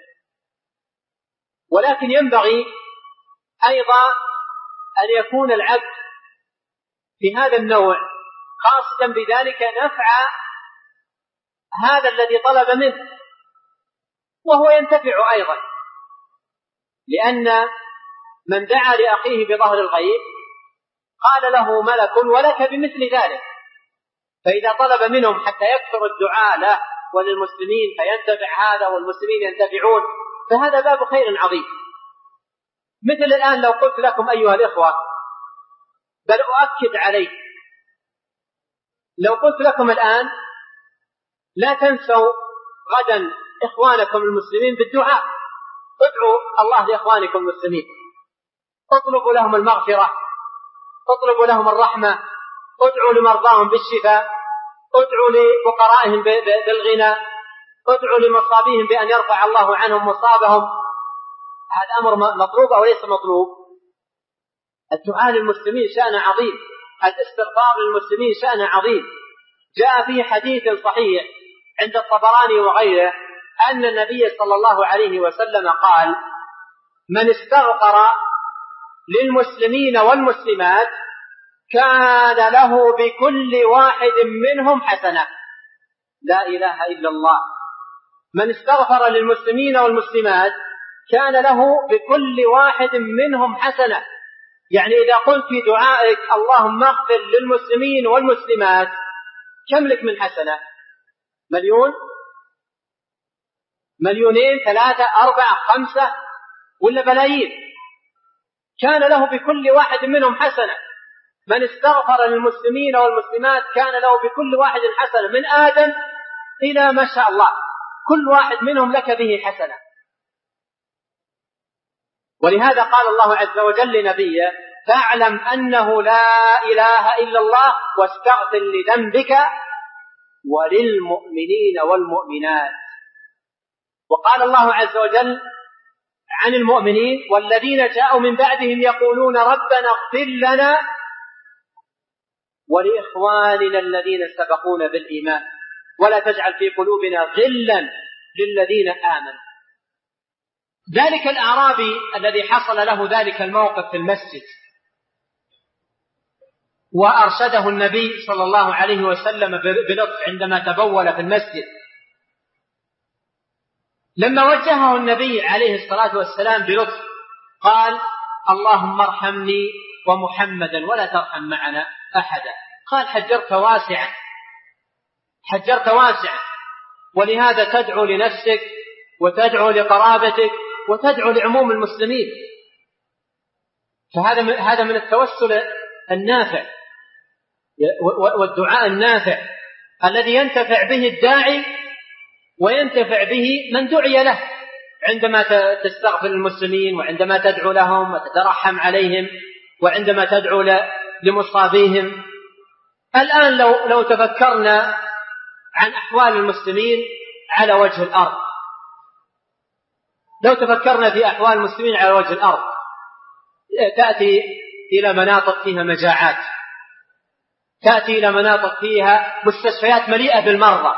ولكن ينبغي أيضا أن يكون العبد في هذا النوع قاصدا بذلك نفع هذا الذي طلب منه، وهو ينتفع أيضا، لأن من دعا لأخيه بظهر الغيب قال له ملك ولك بمثل ذلك. فإذا طلب منهم حتى يكثر الدعاء له وللمسلمين فينتفع هذا والمسلمين ينتفعون، فهذا باب خير عظيم. مثل الآن لو قلت لكم أيها الإخوة، بل أؤكد عليه، لو قلت لكم الآن لا تنسوا غدا إخوانكم المسلمين بالدعاء، ادعوا الله لإخوانكم المسلمين، اطلبوا لهم المغفرة، اطلبوا لهم الرحمة، ادعوا لمرضاهم بالشفاء، ادعوا لفقرائهم بالغنى، ادعوا لمصابيهم بأن يرفع الله عنهم مصابهم. هذا أمر مطلوب أو ليس مطلوب؟ الدعاء للمسلمين شأن عظيم، الاستغفار للمسلمين شأن عظيم. جاء في حديث صحيح عند الطبراني وغيره أن النبي صلى الله عليه وسلم قال من استغفر للمسلمين والمسلمات كان له بكل واحد منهم حسنة. لا إله إلا الله. من استغفر للمسلمين والمسلمات كان له بكل واحد منهم حسنة. يعني إذا قلت في دعائك اللهم اغفر للمسلمين والمسلمات، كم لك من حسنة؟ 1,000,000 2,000,000 3 4 5 ولا بلايين؟ كان له بكل واحد منهم حسنة. من استغفر للمسلمين والمسلمات كان له بكل واحد حسنة، من آدم إلى ما شاء الله، كل واحد منهم لك به حسنة. ولهذا قال الله عز وجل لنبيه فاعلم أنه لا إله إلا الله واستغفر لذنبك وللمؤمنين والمؤمنات. وقال الله عز وجل عن المؤمنين والذين جاءوا من بعدهم يقولون ربنا اغفر لنا ولإخواننا الذين سبقونا بالإيمان ولا تجعل في قلوبنا غلا للذين آمنوا. ذلك الأعرابي الذي حصل له ذلك الموقف في المسجد وأرشده النبي صلى الله عليه وسلم بلطف عندما تبول في المسجد، لما وجهه النبي عليه الصلاة والسلام بلطف قال اللهم ارحمني ومحمدا ولا ترحم معنا أحدا. قال حجرت واسعا، ولهذا تدعو لنفسك وتدعو لقرابتك وتدعو لعموم المسلمين. فهذا من التوسل النافع والدعاء النافع الذي ينتفع به الداعي وينتفع به من دعي له، عندما تستغفر المسلمين، وعندما تدعو لهم وتترحم عليهم، وعندما تدعو لمصابيهم. الآن لو تفكرنا عن أحوال المسلمين على وجه الأرض، لو تفكرنا في أحوال المسلمين على وجه الأرض، تأتي إلى مناطق فيها مجاعات، تأتي إلى مناطق فيها مستشفيات مليئة بالمرضى،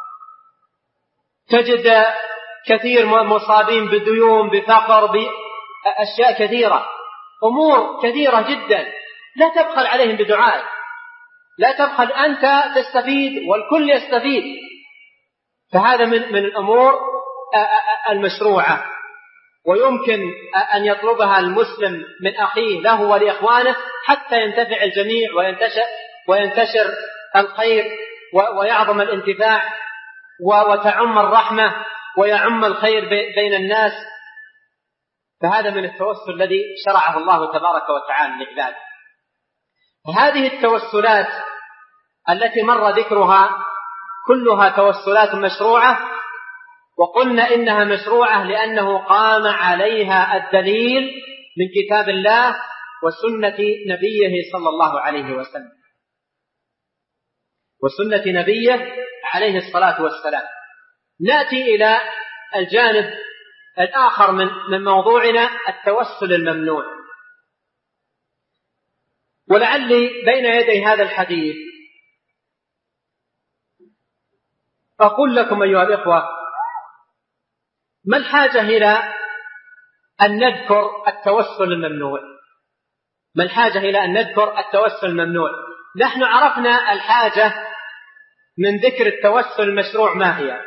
تجد كثير مصابين بديون، بفقر، بأشياء كثيرة، أمور كثيرة جدا. لا تبخل عليهم بدعاء، لا تبخل، أنت تستفيد والكل يستفيد. فهذا من الأمور المشروعة، ويمكن أن يطلبها المسلم من أخيه له ولإخوانه حتى ينتفع الجميع وينتشر الخير ويعظم الانتفاع وتعم الرحمة ويعم الخير بين الناس. فهذا من التوسل الذي شرعه الله تبارك وتعالى لعباده. هذه التوسلات التي مر ذكرها كلها توسلات مشروعة، وقلنا إنها مشروعة لأنه قام عليها الدليل من كتاب الله وسنة نبيه صلى الله عليه وسلم، وسنة نبيه عليه الصلاة والسلام. نأتي إلى الجانب الآخر من موضوعنا، التوسل الممنوع. ولعلي بين يدي هذا الحديث أقول لكم أيها الإخوة، ما الحاجة إلى أن نذكر التوسل الممنوع؟ ما الحاجة إلى أن نذكر التوسل الممنوع؟ نحن عرفنا الحاجة من ذكر التوسل المشروع ما هي،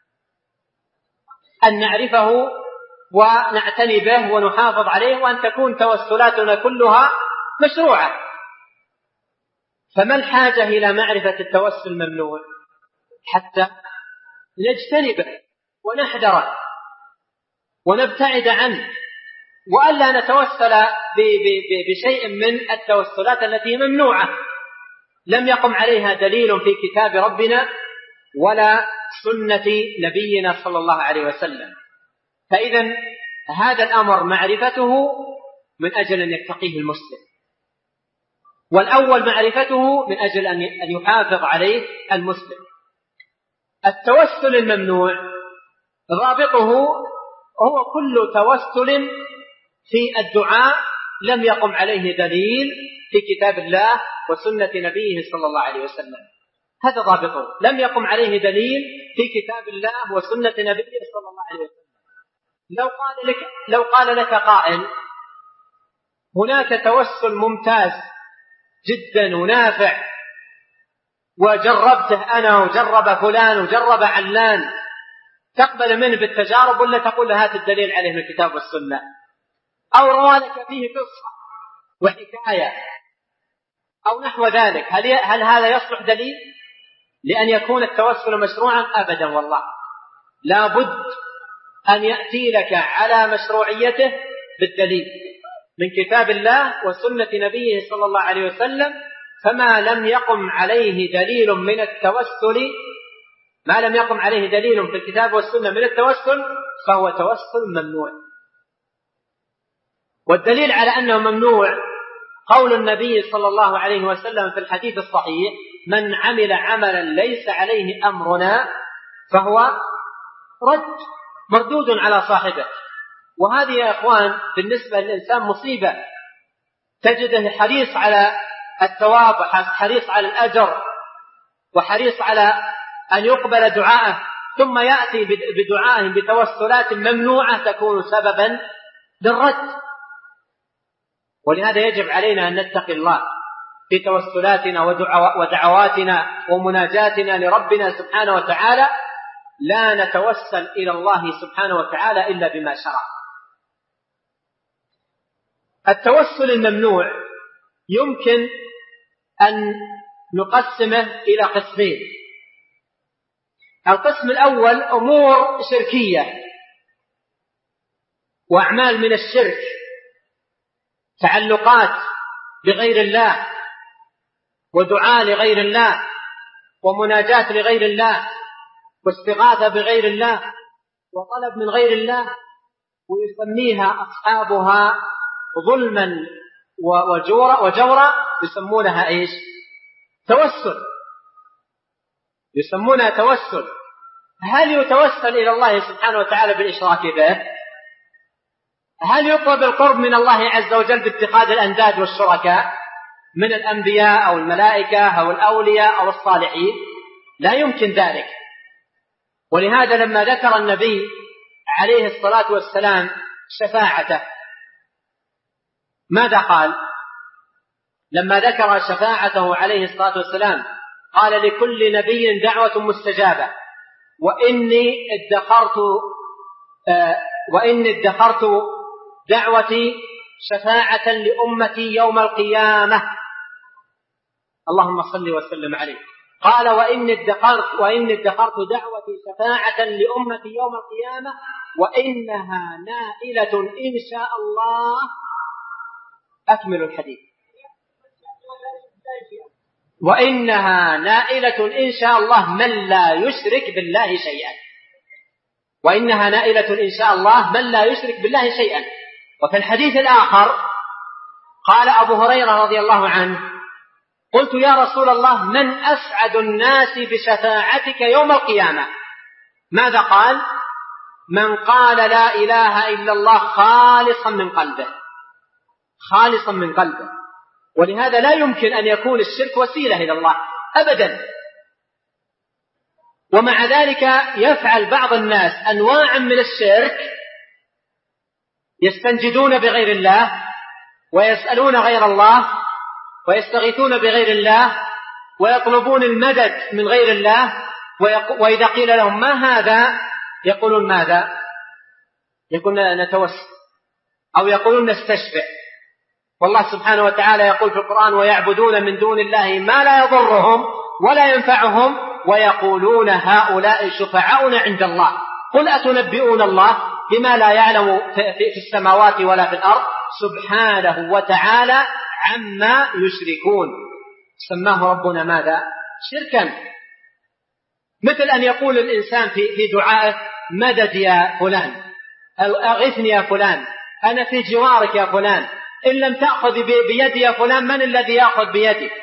أن نعرفه ونعتني به ونحافظ عليه، وأن تكون توسلاتنا كلها مشروعة. فما الحاجة إلى معرفة التوسل الممنوع حتى نجتنبه ونحذره ونبتعد عنه، وألا نتوسل بشيء من التوسلات التي ممنوعة لم يقم عليها دليل في كتاب ربنا ولا سنة نبينا صلى الله عليه وسلم. فإذا هذا الأمر معرفته من أجل أن يتقيه المسلم، والأول معرفته من أجل أن يحافظ عليه المسلم. التوسل الممنوع ضابطه هو كل توسل في الدعاء لم يقم عليه دليل في كتاب الله وسنة نبيه صلى الله عليه وسلم. هذا ضابطه، لم يقم عليه دليل في كتاب الله وسنة نبيه صلى الله عليه وسلم. لو قال لك قائل هناك توسل ممتاز جدا ونافع وجربته أنا وجرب فلان وجرب علان، تقبل منه بالتجارب ولا تقول له هات الدليل عليه من الكتاب والسنة؟ أو روى لك فيه قصة وحكاية أو نحو ذلك، هل هذا يصلح دليل لأن يكون التوسل مشروعا؟ أبدا والله، لا بد أن يأتي لك على مشروعيته بالدليل من كتاب الله وسنة نبيه صلى الله عليه وسلم. فما لم يقم عليه دليل من التوسل، ما لم يقم عليه دليل في الكتاب والسنة من التوسل فهو توسل ممنوع. والدليل على أنه ممنوع قول النبي صلى الله عليه وسلم في الحديث الصحيح: من عمل عملا ليس عليه أمرنا فهو رد، مردود على صاحبه. وهذه يا إخوان بالنسبة للإنسان مصيبة، تجده حريص على الثواب وحريص على الأجر وحريص على أن يقبل دعاءه، ثم يأتي بدعائه بتوسلات ممنوعة تكون سببا للرد. ولهذا يجب علينا أن نتقي الله في توسلاتنا ودعواتنا ومناجاتنا لربنا سبحانه وتعالى. لا نتوسل إلى الله سبحانه وتعالى إلا بما شرع. التوسل الممنوع يمكن أن نقسمه إلى قسمين. القسم الأول أمور شركية وأعمال من الشرك تعلقات بغير الله، ودعاء لغير الله، ومناجاة لغير الله، واستغاثة بغير الله، وطلب من غير الله، ويسميها أصحابها ظلما وجورا يسمونها إيش؟ توسل. يسمونها توسل. هل يتوسل إلى الله سبحانه وتعالى بالإشراك به؟ هل يطلب القرب من الله عز وجل باتخاذ الأنداد والشركاء من الأنبياء أو الملائكة أو الأولياء أو الصالحين؟ لا يمكن ذلك. ولهذا لما ذكر النبي عليه الصلاة والسلام شفاعته ماذا قال؟ لما ذكر شفاعته عليه الصلاة والسلام قال: لكل نبي دعوة مستجابة، وإني ادخرت دعوتي شفاعة لأمتي يوم القيامة. اللهم صل وسلم عليه. قال: وإني ادخرت دعوتي شفاعة لأمتي يوم القيامة، وإنها نائلة إن شاء الله. أكمل الحديث. وإنها نائلة إن شاء الله من لا يشرك بالله شيئا. وإنها نائلة إن شاء الله من لا يشرك بالله شيئا. وفي الحديث الآخر قال أبو هريرة رضي الله عنه: قلت يا رسول الله من أسعد الناس بشفاعتك يوم القيامة؟ ماذا قال؟ من قال لا إله إلا الله خالصا من قلبه. خالصا من قلبه. ولهذا لا يمكن أن يكون الشرك وسيلة إلى الله أبدا. ومع ذلك يفعل بعض الناس أنواعا من الشرك، يستنجدون بغير الله، ويسألون غير الله، ويستغيثون بغير الله، ويطلبون المدد من غير الله، وإذا قيل لهم ما هذا يقولون ماذا؟ يقولون نتوسل، أو يقولون نستشفع. والله سبحانه وتعالى يقول في القرآن: ويعبدون من دون الله ما لا يضرهم ولا ينفعهم ويقولون هؤلاء شفعاؤنا عند الله. قل أتنبئون الله بما لا يعلم في السماوات ولا في الأرض سبحانه وتعالى عما يشركون. سماه ربنا ماذا؟ شركا. مثل أن يقول الإنسان في دعائه: مدد يا فلان، أو أغثني يا فلان، أنا في جوارك يا فلان، إن لم تأخذ بيدي يا فلان من الذي يأخذ بيدي؟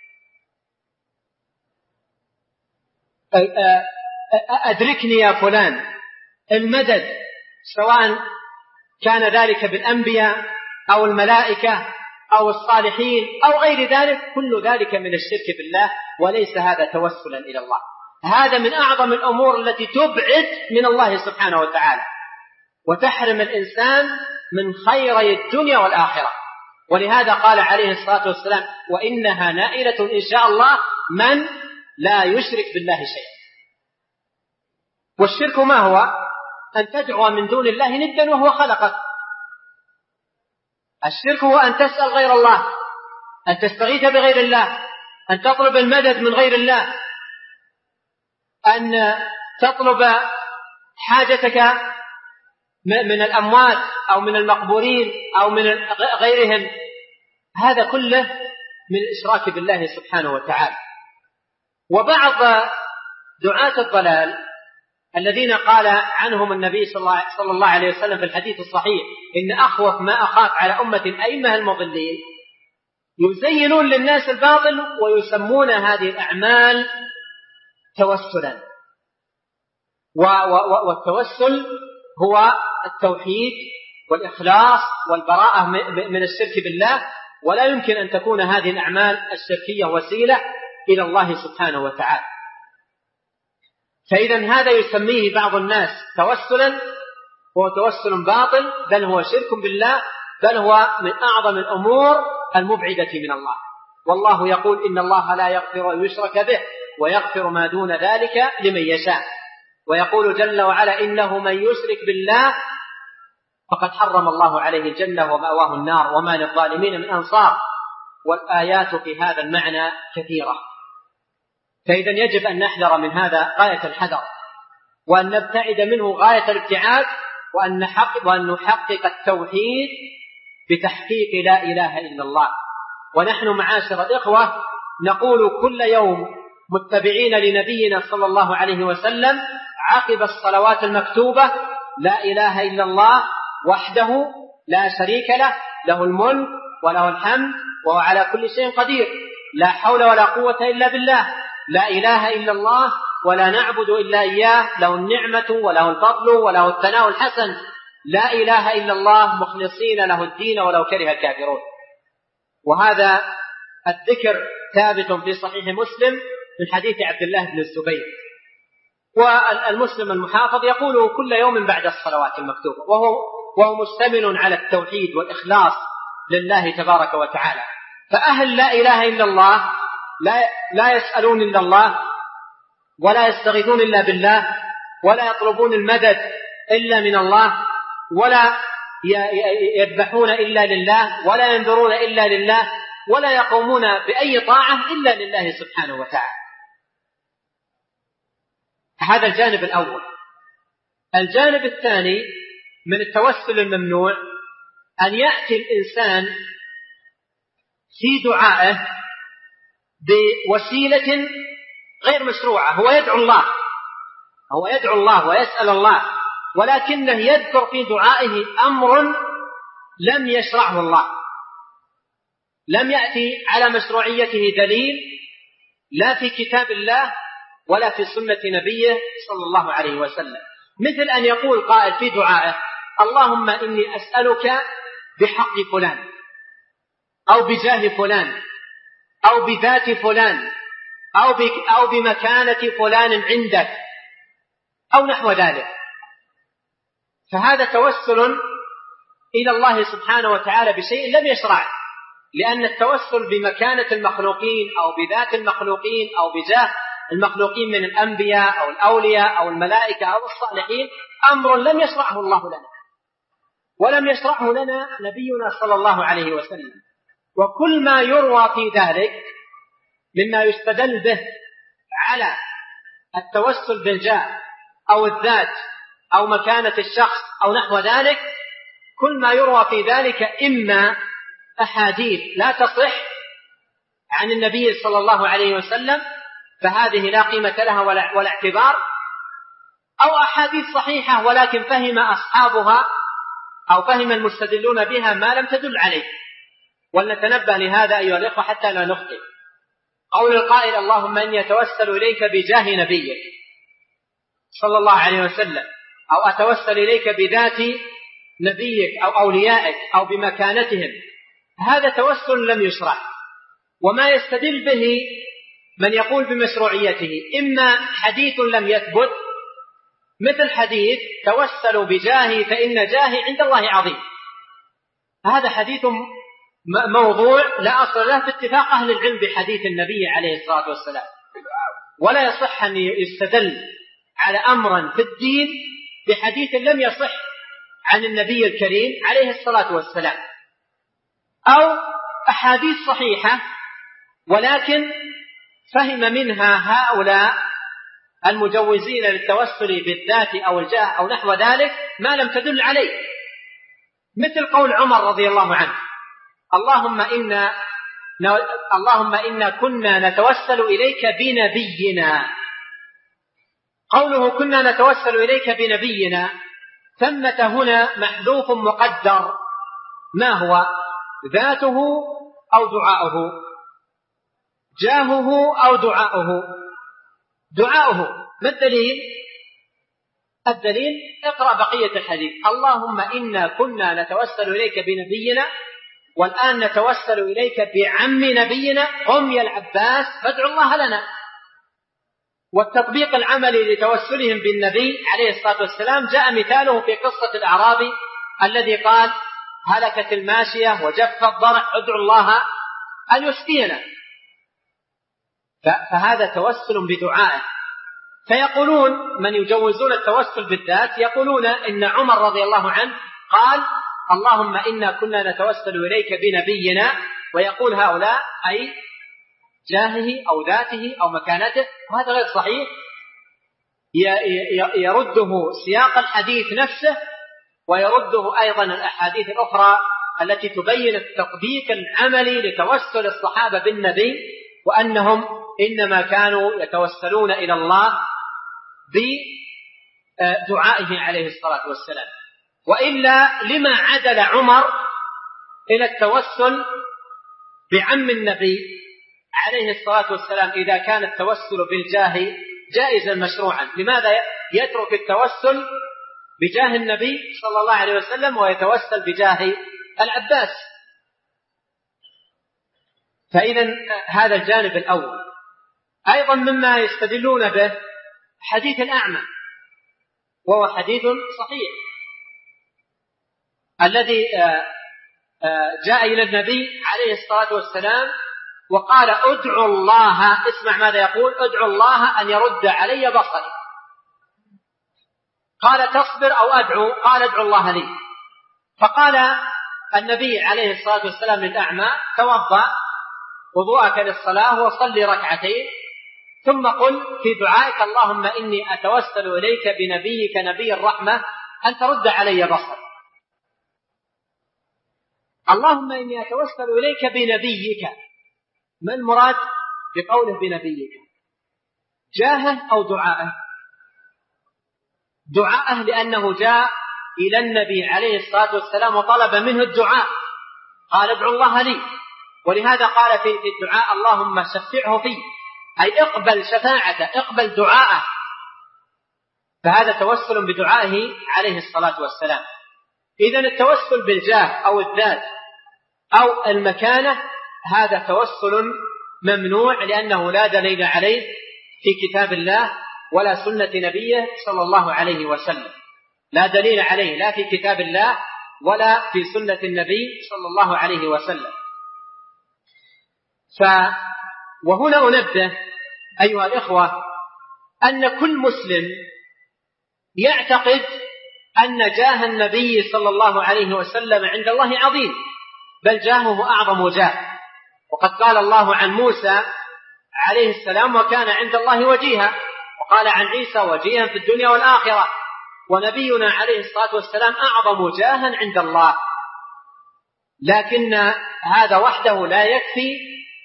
أدركني يا فلان. المدد سواء كان ذلك بالأنبياء أو الملائكة أو الصالحين أو غير ذلك، كل ذلك من الشرك بالله، وليس هذا توسلا إلى الله. هذا من أعظم الأمور التي تبعد من الله سبحانه وتعالى، وتحرم الإنسان من خيري الدنيا والآخرة. ولهذا قال عليه الصلاة والسلام: وإنها نائلة إن شاء الله من لا يشرك بالله شيئا. والشرك ما هو؟ أن تدعو من دون الله ندا وهو خلقك. الشرك هو أن تسأل غير الله، أن تستغيث بغير الله، أن تطلب المدد من غير الله، أن تطلب حاجتك من الأموات أو من المقبورين أو من غيرهم. هذا كله من الإشراك بالله سبحانه وتعالى. وبعض دعاة الضلال الذين قال عنهم النبي صلى الله عليه وسلم في الحديث الصحيح: إن أخوف ما أخاف على أمة الأئمة المضلين، يزينون للناس الباطل ويسمون هذه الأعمال توسلا. والتوسل هو التوحيد والإخلاص والبراءة من الشرك بالله، ولا يمكن أن تكون هذه الأعمال الشركية وسيلة إلى الله سبحانه وتعالى. فإذا هذا يسميه بعض الناس توسلا، هو توسل باطل، بل هو شرك بالله، بل هو من أعظم الأمور المبعدة من الله. والله يقول: إن الله لا يغفر أن يشرك به ويغفر ما دون ذلك لمن يشاء. ويقول جل وعلا: إنه من يشرك بالله فقد حرم الله عليه الجنة ومأواه النار وما للظالمين من أنصار. والآيات في هذا المعنى كثيرة. فإذا يجب أن نحذر من هذا غاية الحذر، وأن نبتعد منه غاية الابتعاد، وأن نحقق التوحيد بتحقيق لا إله إلا الله. ونحن معاشر الإخوة نقول كل يوم متبعين لنبينا صلى الله عليه وسلم عقب الصلوات المكتوبة: لا إله إلا الله وحده لا شريك له، له الملك وله الحمد وهو على كل شيء قدير، لا حول ولا قوة إلا بالله، لا إله إلا الله ولا نعبد إلا إياه، له النعمة وله الفضل وله الثناء الحسن، لا إله إلا الله مخلصين له الدين ولو كره الكافرون. وهذا الذكر ثابت في صحيح مسلم من حديث عبد الله بن الزبير. والمسلم المحافظ يقوله كل يوم بعد الصلوات المكتوبة، وهو مشتمل على التوحيد والإخلاص لله تبارك وتعالى. فأهل لا إله إلا الله لا يسألون إلا الله، ولا يستغيثون إلا بالله، ولا يطلبون المدد إلا من الله، ولا يذبحون إلا لله، ولا ينذرون إلا لله، ولا يقومون بأي طاعة إلا لله سبحانه وتعالى. هذا الجانب الأول. الجانب الثاني من التوسل الممنوع أن يأتي الإنسان في دعائه بوسيلة غير مشروعة. هو يدعو الله ويسأل الله، ولكنه يذكر في دعائه أمر لم يشرعه الله، لم يأتي على مشروعيته دليل لا في كتاب الله ولا في سنة نبيه صلى الله عليه وسلم. مثل أن يقول قائل في دعائه: اللهم إني أسألك بحق فلان، أو بجاه فلان، أو بذات فلان، أو بمكانة فلان عندك، أو نحو ذلك. فهذا توسل إلى الله سبحانه وتعالى بشيء لم يشرع، لأن التوسل بمكانة المخلوقين أو بذات المخلوقين أو بجاه المخلوقين من الأنبياء أو الأولياء أو الملائكة أو الصالحين أمر لم يشرعه الله لنا، ولم يشرعه لنا نبينا صلى الله عليه وسلم. وكل ما يروى في ذلك مما يستدل به على التوسل بالجاه أو الذات أو مكانة الشخص أو نحو ذلك، كل ما يروى في ذلك إما أحاديث لا تصح عن النبي صلى الله عليه وسلم فهذه لا قيمة لها ولا اعتبار، أو أحاديث صحيحة ولكن فهم أصحابها أو فهم المستدلون بها ما لم تدل عليه. ولنتنبه لهذا أيها الإخوة حتى لا نخطئ. قول القائل: اللهم إني أتوسل إليك بجاه نبيك صلى الله عليه وسلم، أو أتوسل إليك بذات نبيك أو أوليائك أو بمكانتهم، هذا توسل لم يشرع. وما يستدل به من يقول بمشروعيته إما حديث لم يثبت، مثل حديث توسلوا بجاهي فإن جاهي عند الله عظيم. هذا حديث موضوع لا أصل له باتفاق أهل العلم بحديث النبي عليه الصلاة والسلام، ولا يصح أن يستدل على أمر في الدين بحديث لم يصح عن النبي الكريم عليه الصلاة والسلام، أو أحاديث صحيحة ولكن فهم منها هؤلاء المجوزين للتوسل بالذات أو الجاه أو نحو ذلك ما لم تدل عليه، مثل قول عمر رضي الله عنه: اللهم إنا كنا نتوسل إليك بنبينا. قوله كنا نتوسل إليك بنبينا ثمة هنا محذوف مقدر، ما هو؟ ذاته أو دعاؤه، جاهه أو دعاؤه. ما الدليل؟ الدليل اقرأ بقية الحديث: اللهم إنا كنا نتوسل إليك بنبينا، والآن نتوسل إليك بعم نبينا، قم يا العباس فادعوا الله لنا. والتطبيق العملي لتوسلهم بالنبي عليه الصلاة والسلام جاء مثاله في قصة الأعرابي الذي قال: هلكت الماشية وجف الضرع، ادعوا الله أن يسقينا. فهذا توسل بدعائه. فيقولون من يجوزون التوسل بالذات يقولون إن عمر رضي الله عنه قال: اللهم إنا كنا نتوسل إليك بنبينا، ويقول هؤلاء أي جاهه أو ذاته أو مكانته، وهذا غير صحيح. يرده سياق الحديث نفسه، ويرده أيضا الأحاديث الأخرى التي تبين التطبيق العملي لتوسل الصحابة بالنبي، وأنهم إنما كانوا يتوسلون إلى الله بدعائه عليه الصلاة والسلام. وإلا لما عدل عمر إلى التوسل بعم النبي عليه الصلاة والسلام إذا كان التوسل بالجاه جائزا مشروعا؟ لماذا يترك التوسل بجاه النبي صلى الله عليه وسلم ويتوسل بجاه العباس؟ فإذا هذا الجانب الأول. أيضا مما يستدلون به حديث الأعمى، وهو حديث صحيح الذي جاء إلى النبي عليه الصلاة والسلام وقال ادعو الله، اسمع ماذا يقول، ادعو الله أن يرد علي بصري. قال تصبر أو أدعو؟ قال ادعو الله لي. فقال النبي عليه الصلاة والسلام للأعمى توضأ وضوءك للصلاة وصلي ركعتين، ثم قل في دعائك اللهم إني أتوسل إليك بنبيك نبي الرحمة أن ترد علي بصري. اللهم إني أتوسل إليك بنبيك، ما المراد بقوله بنبيك؟ جاهه أو دعاءه؟ دعاءه، لأنه جاء إلى النبي عليه الصلاة والسلام وطلب منه الدعاء، قال ادعو الله لي. ولهذا قال في الدعاء اللهم شفعه فيه، أي اقبل شفاعته، اقبل دعاءه. فهذا توسل بدعائه عليه الصلاة والسلام. إذن التوسل بالجاه أو الذات أو المكانة هذا توسل ممنوع، لأنه لا دليل عليه في كتاب الله ولا سنة نبيه صلى الله عليه وسلم، لا دليل عليه لا في كتاب الله ولا في سنة النبي صلى الله عليه وسلم. وهنا أنبه أيها الإخوة أن كل مسلم يعتقد أن جاه النبي صلى الله عليه وسلم عند الله عظيم، بل جاهه أعظم جاه. وقد قال الله عن موسى عليه السلام وكان عند الله وجيها، وقال عن عيسى وجيها في الدنيا والآخرة. ونبينا عليه الصلاة والسلام أعظم جاها عند الله. لكن هذا وحده لا يكفي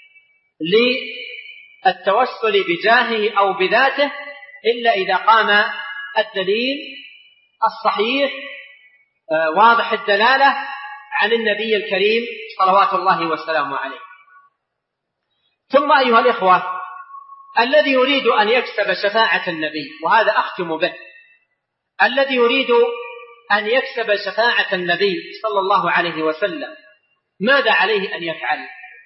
للتوسل بجاهه أو بذاته إلا إذا قام الدليل الصحيح واضح الدلالة عن النبي الكريم صلوات الله وسلامه عليه. ثم أيها الإخوة، الذي يريد أن يكسب شفاعة النبي، وهذا أختم به، الذي يريد أن يكسب شفاعة النبي صلى الله عليه وسلم ماذا عليه أن يفعل؟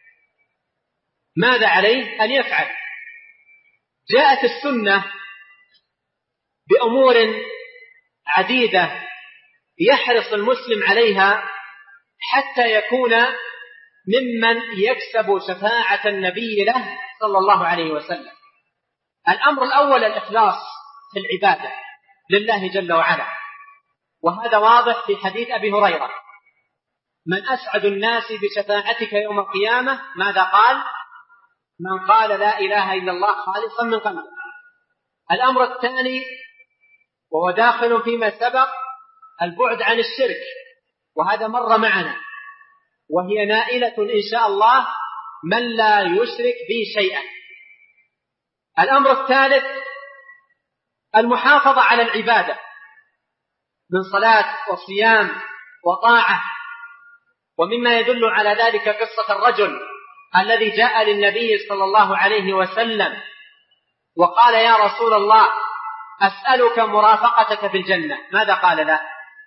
ماذا عليه أن يفعل؟ جاءت السنة بأمور عديدة يحرص المسلم عليها حتى يكون ممن يكسب شفاعة النبي له صلى الله عليه وسلم. الأمر الأول الإخلاص في العبادة لله جل وعلا، وهذا واضح في حديث أبي هريرة: من أسعد الناس بشفاعتك يوم القيامة؟ ماذا قال؟ من قال لا إله إلا الله خالصا من قلبه. الأمر الثاني وهو داخل فيما سبق البعد عن الشرك، وهذا مر معنا، وهي نائلة إن شاء الله من لا يشرك به شيئا. الأمر الثالث المحافظة على العبادة من صلاة وصيام وطاعة. ومما يدل على ذلك قصة الرجل الذي جاء للنبي صلى الله عليه وسلم وقال يا رسول الله أسألك مرافقتك في الجنة. ماذا قال له؟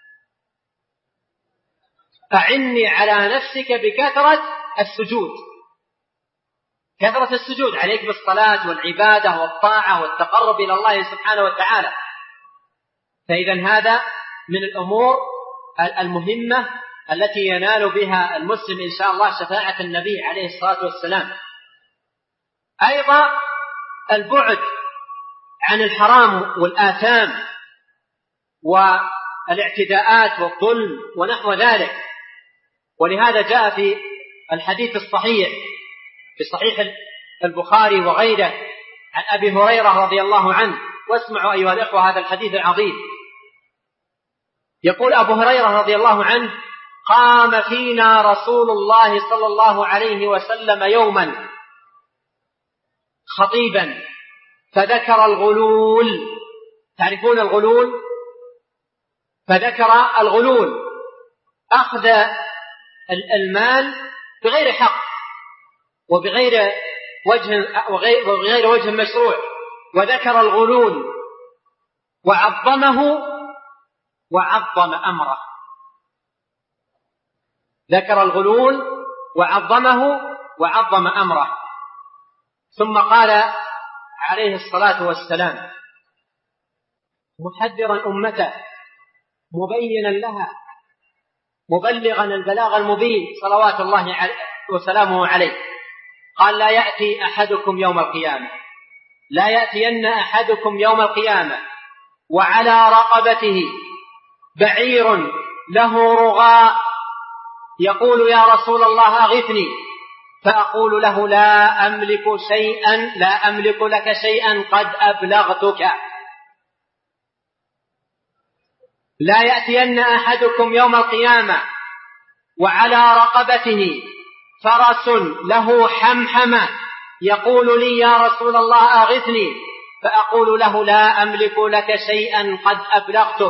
أعني على نفسك بكثرة السجود. كثرة السجود، عليك بالصلاة والعبادة والطاعة والتقرب إلى الله سبحانه وتعالى. فإذا هذا من الأمور المهمة التي ينال بها المسلم إن شاء الله شفاعة النبي عليه الصلاة والسلام. أيضا البعد عن الحرام والآثام والاعتداءات والظلم ونحو ذلك. ولهذا جاء في الحديث الصحيح في صحيح البخاري وغيره عن أبي هريرة رضي الله عنه، واسمعوا أيها الإخوة هذا الحديث العظيم. يقول أبو هريرة رضي الله عنه: قام فينا رسول الله صلى الله عليه وسلم يوما خطيبا فذكر الغلول. تعرفون الغلول؟ فذكر الغلول، أخذ المال بغير حق وبغير وجه مشروع، وذكر الغلول وعظم أمره. ذكر الغلول وعظم أمره. ثم قال عليه الصلاة والسلام محذرا أمته مبينا لها مبلغا البلاغ المبين صلوات الله وسلامه عليه، قال لا يأتين أحدكم يوم القيامة وعلى رقبته بعير له رغاء يقول يا رسول الله أغثني، فأقول له لا أملك لك شيئا قد أبلغتك. لا يأتين أحدكم يوم القيامة وعلى رقبته فرس له حمحمة يقول لي يا رسول الله أغثني، فأقول له لا أملك لك شيئا قد أبلغتك.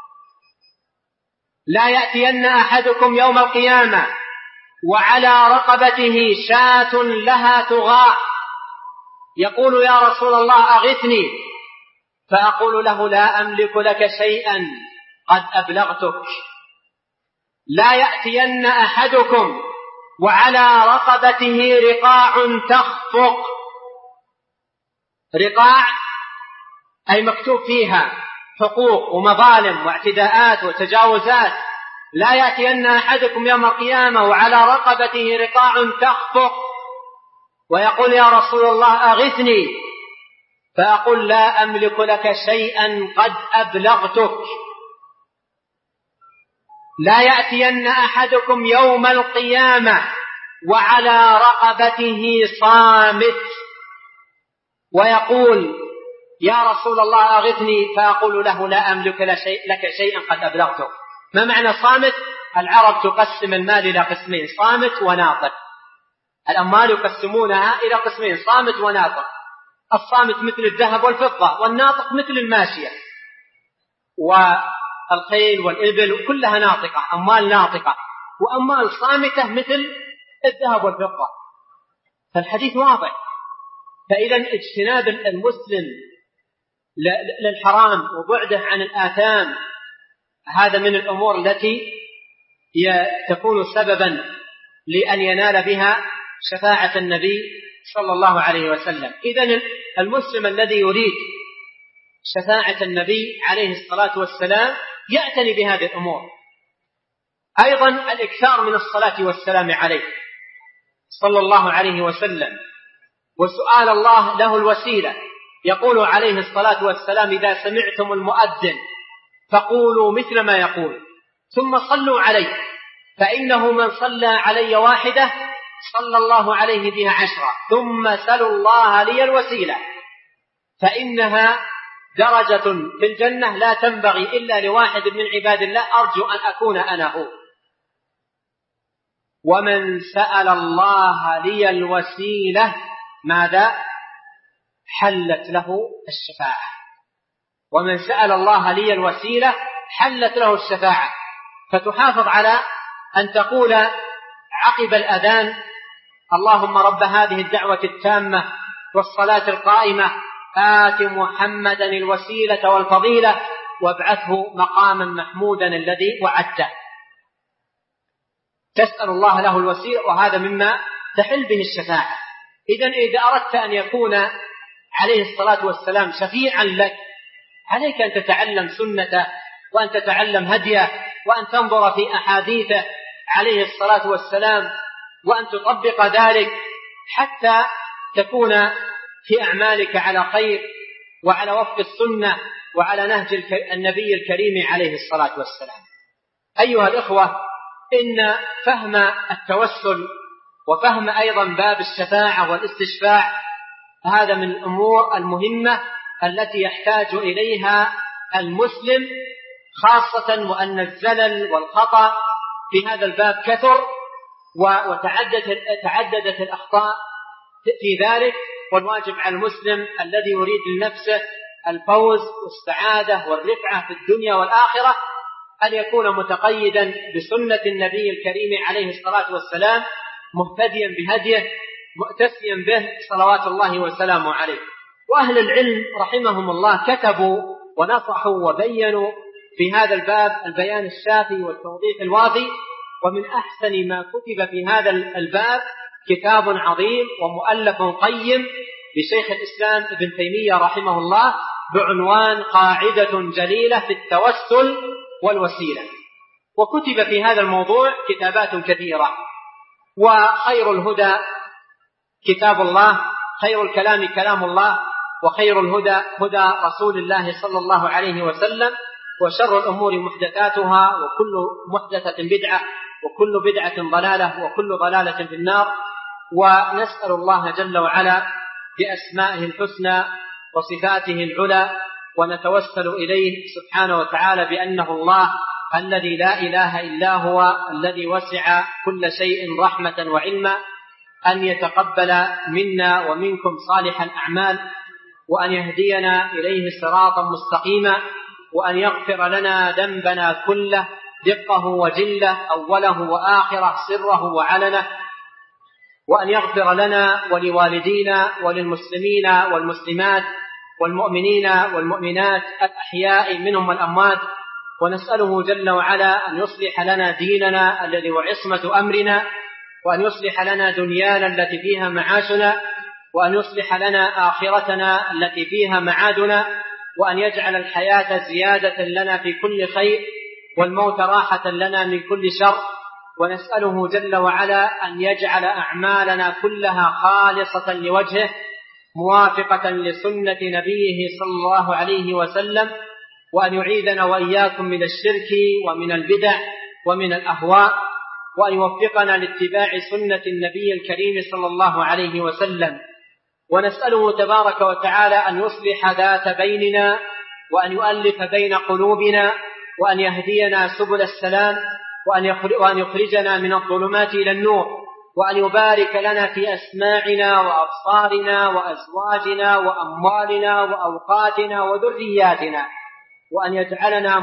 لا يأتين أحدكم يوم القيامة وعلى رقبته شاة لها تغاء يقول يا رسول الله أغثني، فأقول له لا أملك لك شيئا قد أبلغتك. لا يأتين أحدكم وعلى رقبته رقاع تخفق. رقاع أي مكتوب فيها حقوق ومظالم واعتداءات وتجاوزات. لا يأتين أحدكم يوم القيامة وعلى رقبته رقاع تخفق ويقول يا رسول الله أغثني، فأقول لا أملك لك شيئا قد أبلغتك. لا يأتين أحدكم يوم القيامة وعلى رقبته صامت ويقول يا رسول الله أغثني، فأقول له لا أملك لك شيئا قد أبلغتك. ما معنى صامت؟ العرب تقسم المال إلى قسمين، صامت وناطق. الأموال يقسمونها إلى قسمين، صامت وناطق. الصامت مثل الذهب والفضة، والناطق مثل الماشية والخيل والإبل، كلها ناطقة، أموال ناطقة. وأموال صامتة مثل الذهب والفضة. فالحديث واضح. فإذا اجتناب المسلم للحرام وبعده عن الآثام هذا من الأمور التي تكون سببا لأن ينال بها شفاعة النبي صلى الله عليه وسلم. إذن المسلم الذي يريد شفاعة النبي عليه الصلاة والسلام يعتني بهذه الأمور. أيضا الإكثار من الصلاة والسلام عليه صلى الله عليه وسلم، وسؤال الله له الوسيلة. يقول عليه الصلاة والسلام إذا سمعتم المؤذن فقولوا مثل ما يقول ثم صلوا عليه، فإنه من صلى علي واحدة صلى الله عليه بها 10، ثم سلوا الله لي الوسيلة فإنها درجة في الجنة لا تنبغي إلا لواحد من عباد الله، أرجو أن أكون أنا هو. ومن سأل الله لي الوسيلة ماذا؟ حلت له الشفاعة. ومن سأل الله لي الوسيلة حلت له الشفاعة. فتحافظ على أن تقول عقب الأذان اللهم رب هذه الدعوة التامة والصلاة القائمة آت محمدا الوسيلة والفضيلة وابعثه مقاما محمودا الذي وعدته. تسأل الله له الوسيلة، وهذا مما تحل به الشفاعة. إذن إذا أردت أن يكون عليه الصلاة والسلام شفيعا لك عليك أن تتعلم سنته وأن تتعلم هديه وأن تنظر في أحاديثه عليه الصلاة والسلام وأن تطبق ذلك حتى تكون في أعمالك على خير وعلى وفق السنة وعلى نهج النبي الكريم عليه الصلاة والسلام. أيها الإخوة، إن فهم التوسل وفهم أيضا باب الشفاعة والاستشفاع هذا من الأمور المهمة التي يحتاج إليها المسلم، خاصة وأن الزلل والخطأ في هذا الباب كثر وتعددت الأخطاء في ذلك، والواجب على المسلم الذي يريد لنفسه الفوز والسعادة والرفعة في الدنيا والآخرة أن يكون متقيدا بسنة النبي الكريم عليه الصلاة والسلام، مهتديا بهديه، مؤتسيا به صلوات الله وسلامه عليه. وأهل العلم رحمهم الله كتبوا ونصحوا وبينوا في هذا الباب البيان الشافي والتوضيح الوافي. ومن أحسن ما كتب في هذا الباب كتاب عظيم ومؤلف قيم لشيخ الإسلام ابن تيمية رحمه الله بعنوان قاعدة جليلة في التوسل والوسيلة. وكتب في هذا الموضوع كتابات كثيرة. وخير الهدى كتاب الله، خير الكلام كلام الله، وخير الهدى هدى رسول الله صلى الله عليه وسلم، وشر الأمور محدثاتها، وكل محدثة بدعة، وكل بدعة ضلالة، وكل ضلالة في النار. ونسأل الله جل وعلا بأسمائه الحسنى وصفاته العلى، ونتوسل إليه سبحانه وتعالى بأنه الله الذي لا إله إلا هو، الذي وسع كل شيء رحمة وعلما، أن يتقبل منا ومنكم صالح الأعمال، وأن يهدينا إليه صراطا مستقيما، وأن يغفر لنا ذنبنا كله دقه وجله، أوله وآخره، سره وعلنه، وأن يغفر لنا ولوالدينا وللمسلمين والمسلمات والمؤمنين والمؤمنات الأحياء منهم والأموات. ونسأله جل وعلا أن يصلح لنا ديننا الذي هو عصمة أمرنا، وأن يصلح لنا دنيانا التي فيها معاشنا، وأن يصلح لنا آخرتنا التي فيها معادنا، وأن يجعل الحياة زيادة لنا في كل خير، والموت راحة لنا من كل شر. ونسأله جل وعلا أن يجعل أعمالنا كلها خالصة لوجهه، موافقة لسنة نبيه صلى الله عليه وسلم، وأن يعيذنا وإياكم من الشرك ومن البدع ومن الأهواء، وأن يوفقنا لاتباع سنة النبي الكريم صلى الله عليه وسلم. ونسأله تبارك وتعالى أن يصلح ذات بيننا، وأن يؤلف بين قلوبنا، وأن يهدينا سبل السلام، وأن يخرجنا من الظلمات إلى النور، وأن يبارك لنا في أسماعنا وأبصارنا وأزواجنا وأموالنا وأوقاتنا وذرياتنا، وأن يجعلنا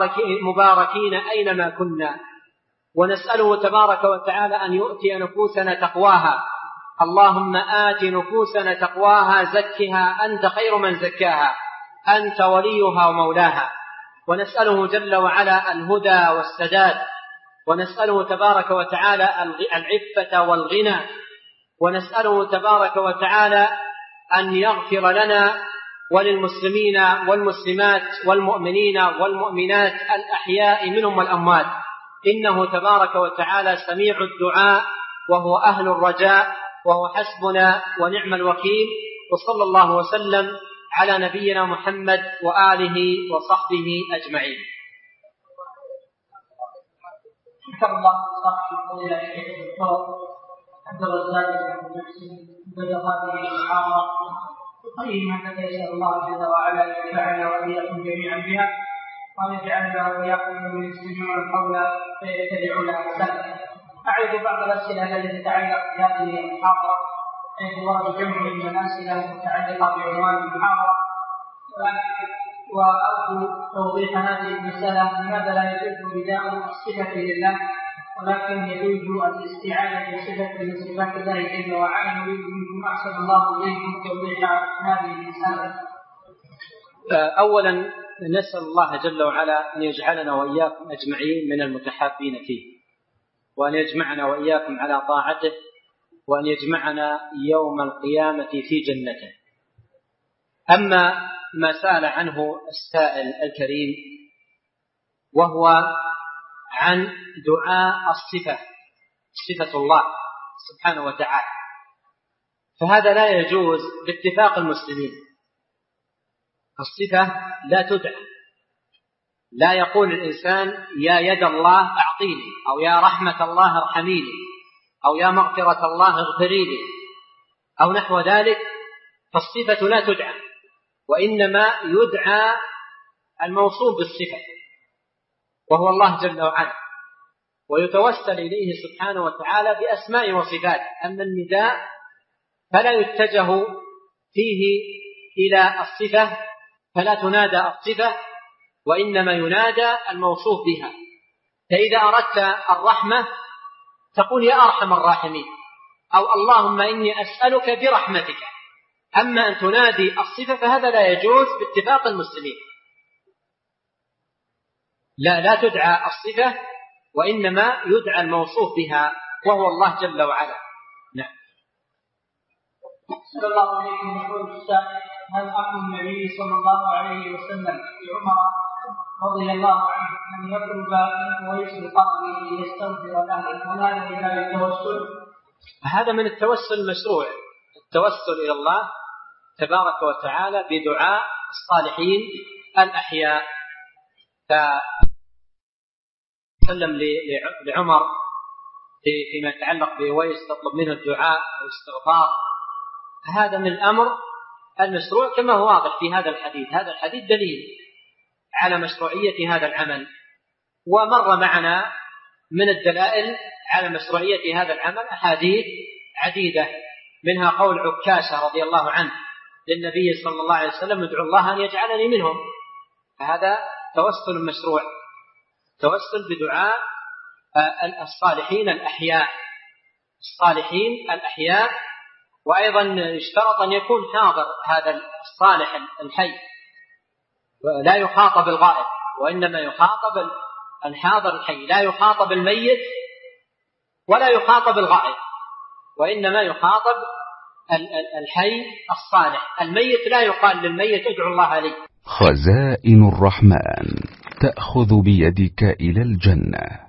مباركين أينما كنا. ونسأله تبارك وتعالى أن يؤتي نفوسنا تقواها. اللهم آت نفوسنا تقواها، زكها أنت خير من زكاها، أنت وليها ومولاها. ونسأله جل وعلا الهدى والسداد، ونسأله تبارك وتعالى العفة والغنى، ونسأله تبارك وتعالى أن يغفر لنا وللمسلمين والمسلمات والمؤمنين والمؤمنات الأحياء منهم والأموات، إنه تبارك وتعالى سميع الدعاء، وهو أهل الرجاء، وهو حسبنا ونعم الوكيل. وصلى الله وسلم على نبينا محمد وآله وصحبه أجمعين. شكر الله صاحب إلى الشيخ الدكتور عبد الرزاق بن محسن بدأ هذه المحاضرة بقيمة يسأل الله جل وعلا أن ينفعنا وإياكم جميعا بها، وأن يجعلنا وإياكم من يستمعون القول فيتبعون أحسنه. أعرض بعض الأسئلة التي تتعلق بهذه المحاضرة، حيث ورد جمع من الأسئلة متعلقة بعنوان المحاضرة، وأرجو توضيح هذه المسألة: لماذا لا يجوز نداء الصفة لله، ولكن يجوز الاستعانة بصفة من صفات الله جل وعلا؟ نريد منكم أحسن الله إليكم توضيح هذه المسألة. أولا نسأل الله جل وعلا أن يجعلنا وإياكم أجمعين من المتحابين فيه، وأن يجمعنا وإياكم على طاعته، وأن يجمعنا يوم القيامة في جنته. أما ما سأل عنه السائل الكريم وهو عن دعاء الصفة، صفة الله سبحانه وتعالى، فهذا لا يجوز باتفاق المسلمين. الصفة لا تدعى، لا يقول الإنسان يا يد الله أعطيني، أو يا رحمة الله ارحميني، أو يا مغفرة الله اغفري لي، أو نحو ذلك. فالصفة لا تدعى، وإنما يدعى الموصوف بالصفة، وهو الله جل وعلا. ويتوسل إليه سبحانه وتعالى بأسماء وصفات. أما النداء فلا يتجه فيه إلى الصفة، فلا تنادى الصفة، وإنما ينادى الموصوف بها. فإذا أردت الرحمة تقول يا أرحم الراحمين، أو اللهم إني أسألك برحمتك. أما أن تنادي الصفة فهذا لا يجوز باتفاق المسلمين. لا تدعى الصفة، وإنما يدعى الموصوف بها وهو الله جل وعلا. نعم. صلى الله عليكم يقول السائل: هل أمر النبي صلى الله عليه وسلم لعمر رضي الله عنه أن يطلب من ويس القاضي ليستغفر له ولا من التوسل؟ هذا من التوسل المشروع، التوسل إلى الله تبارك وتعالى بدعاء الصالحين الأحياء. فسلم لعمر فيما يتعلق بويس تطلب منه الدعاء والاستغفار، هذا من الأمر المشروع كما هو واضح في هذا الحديث. هذا الحديث دليل على مشروعية هذا العمل، ومر معنا من الدلائل على مشروعية هذا العمل أحاديث عديدة، منها قول عكاشة رضي الله عنه للنبي صلى الله عليه وسلم: ادعو الله أن يجعلني منهم. فهذا توسل مشروع، توسل بدعاء الصالحين الأحياء، الصالحين الأحياء. وأيضا يشترط أن يكون حاضر هذا الصالح الحي، لا يخاطب الغائب، وإنما يخاطب الحاضر الحي، لا يخاطب الميت ولا يخاطب الغائب، وإنما يخاطب الحي الصالح. الميت لا يقال للميت ادعو الله لي. خزائن الرحمن تأخذ بيدك إلى الجنة.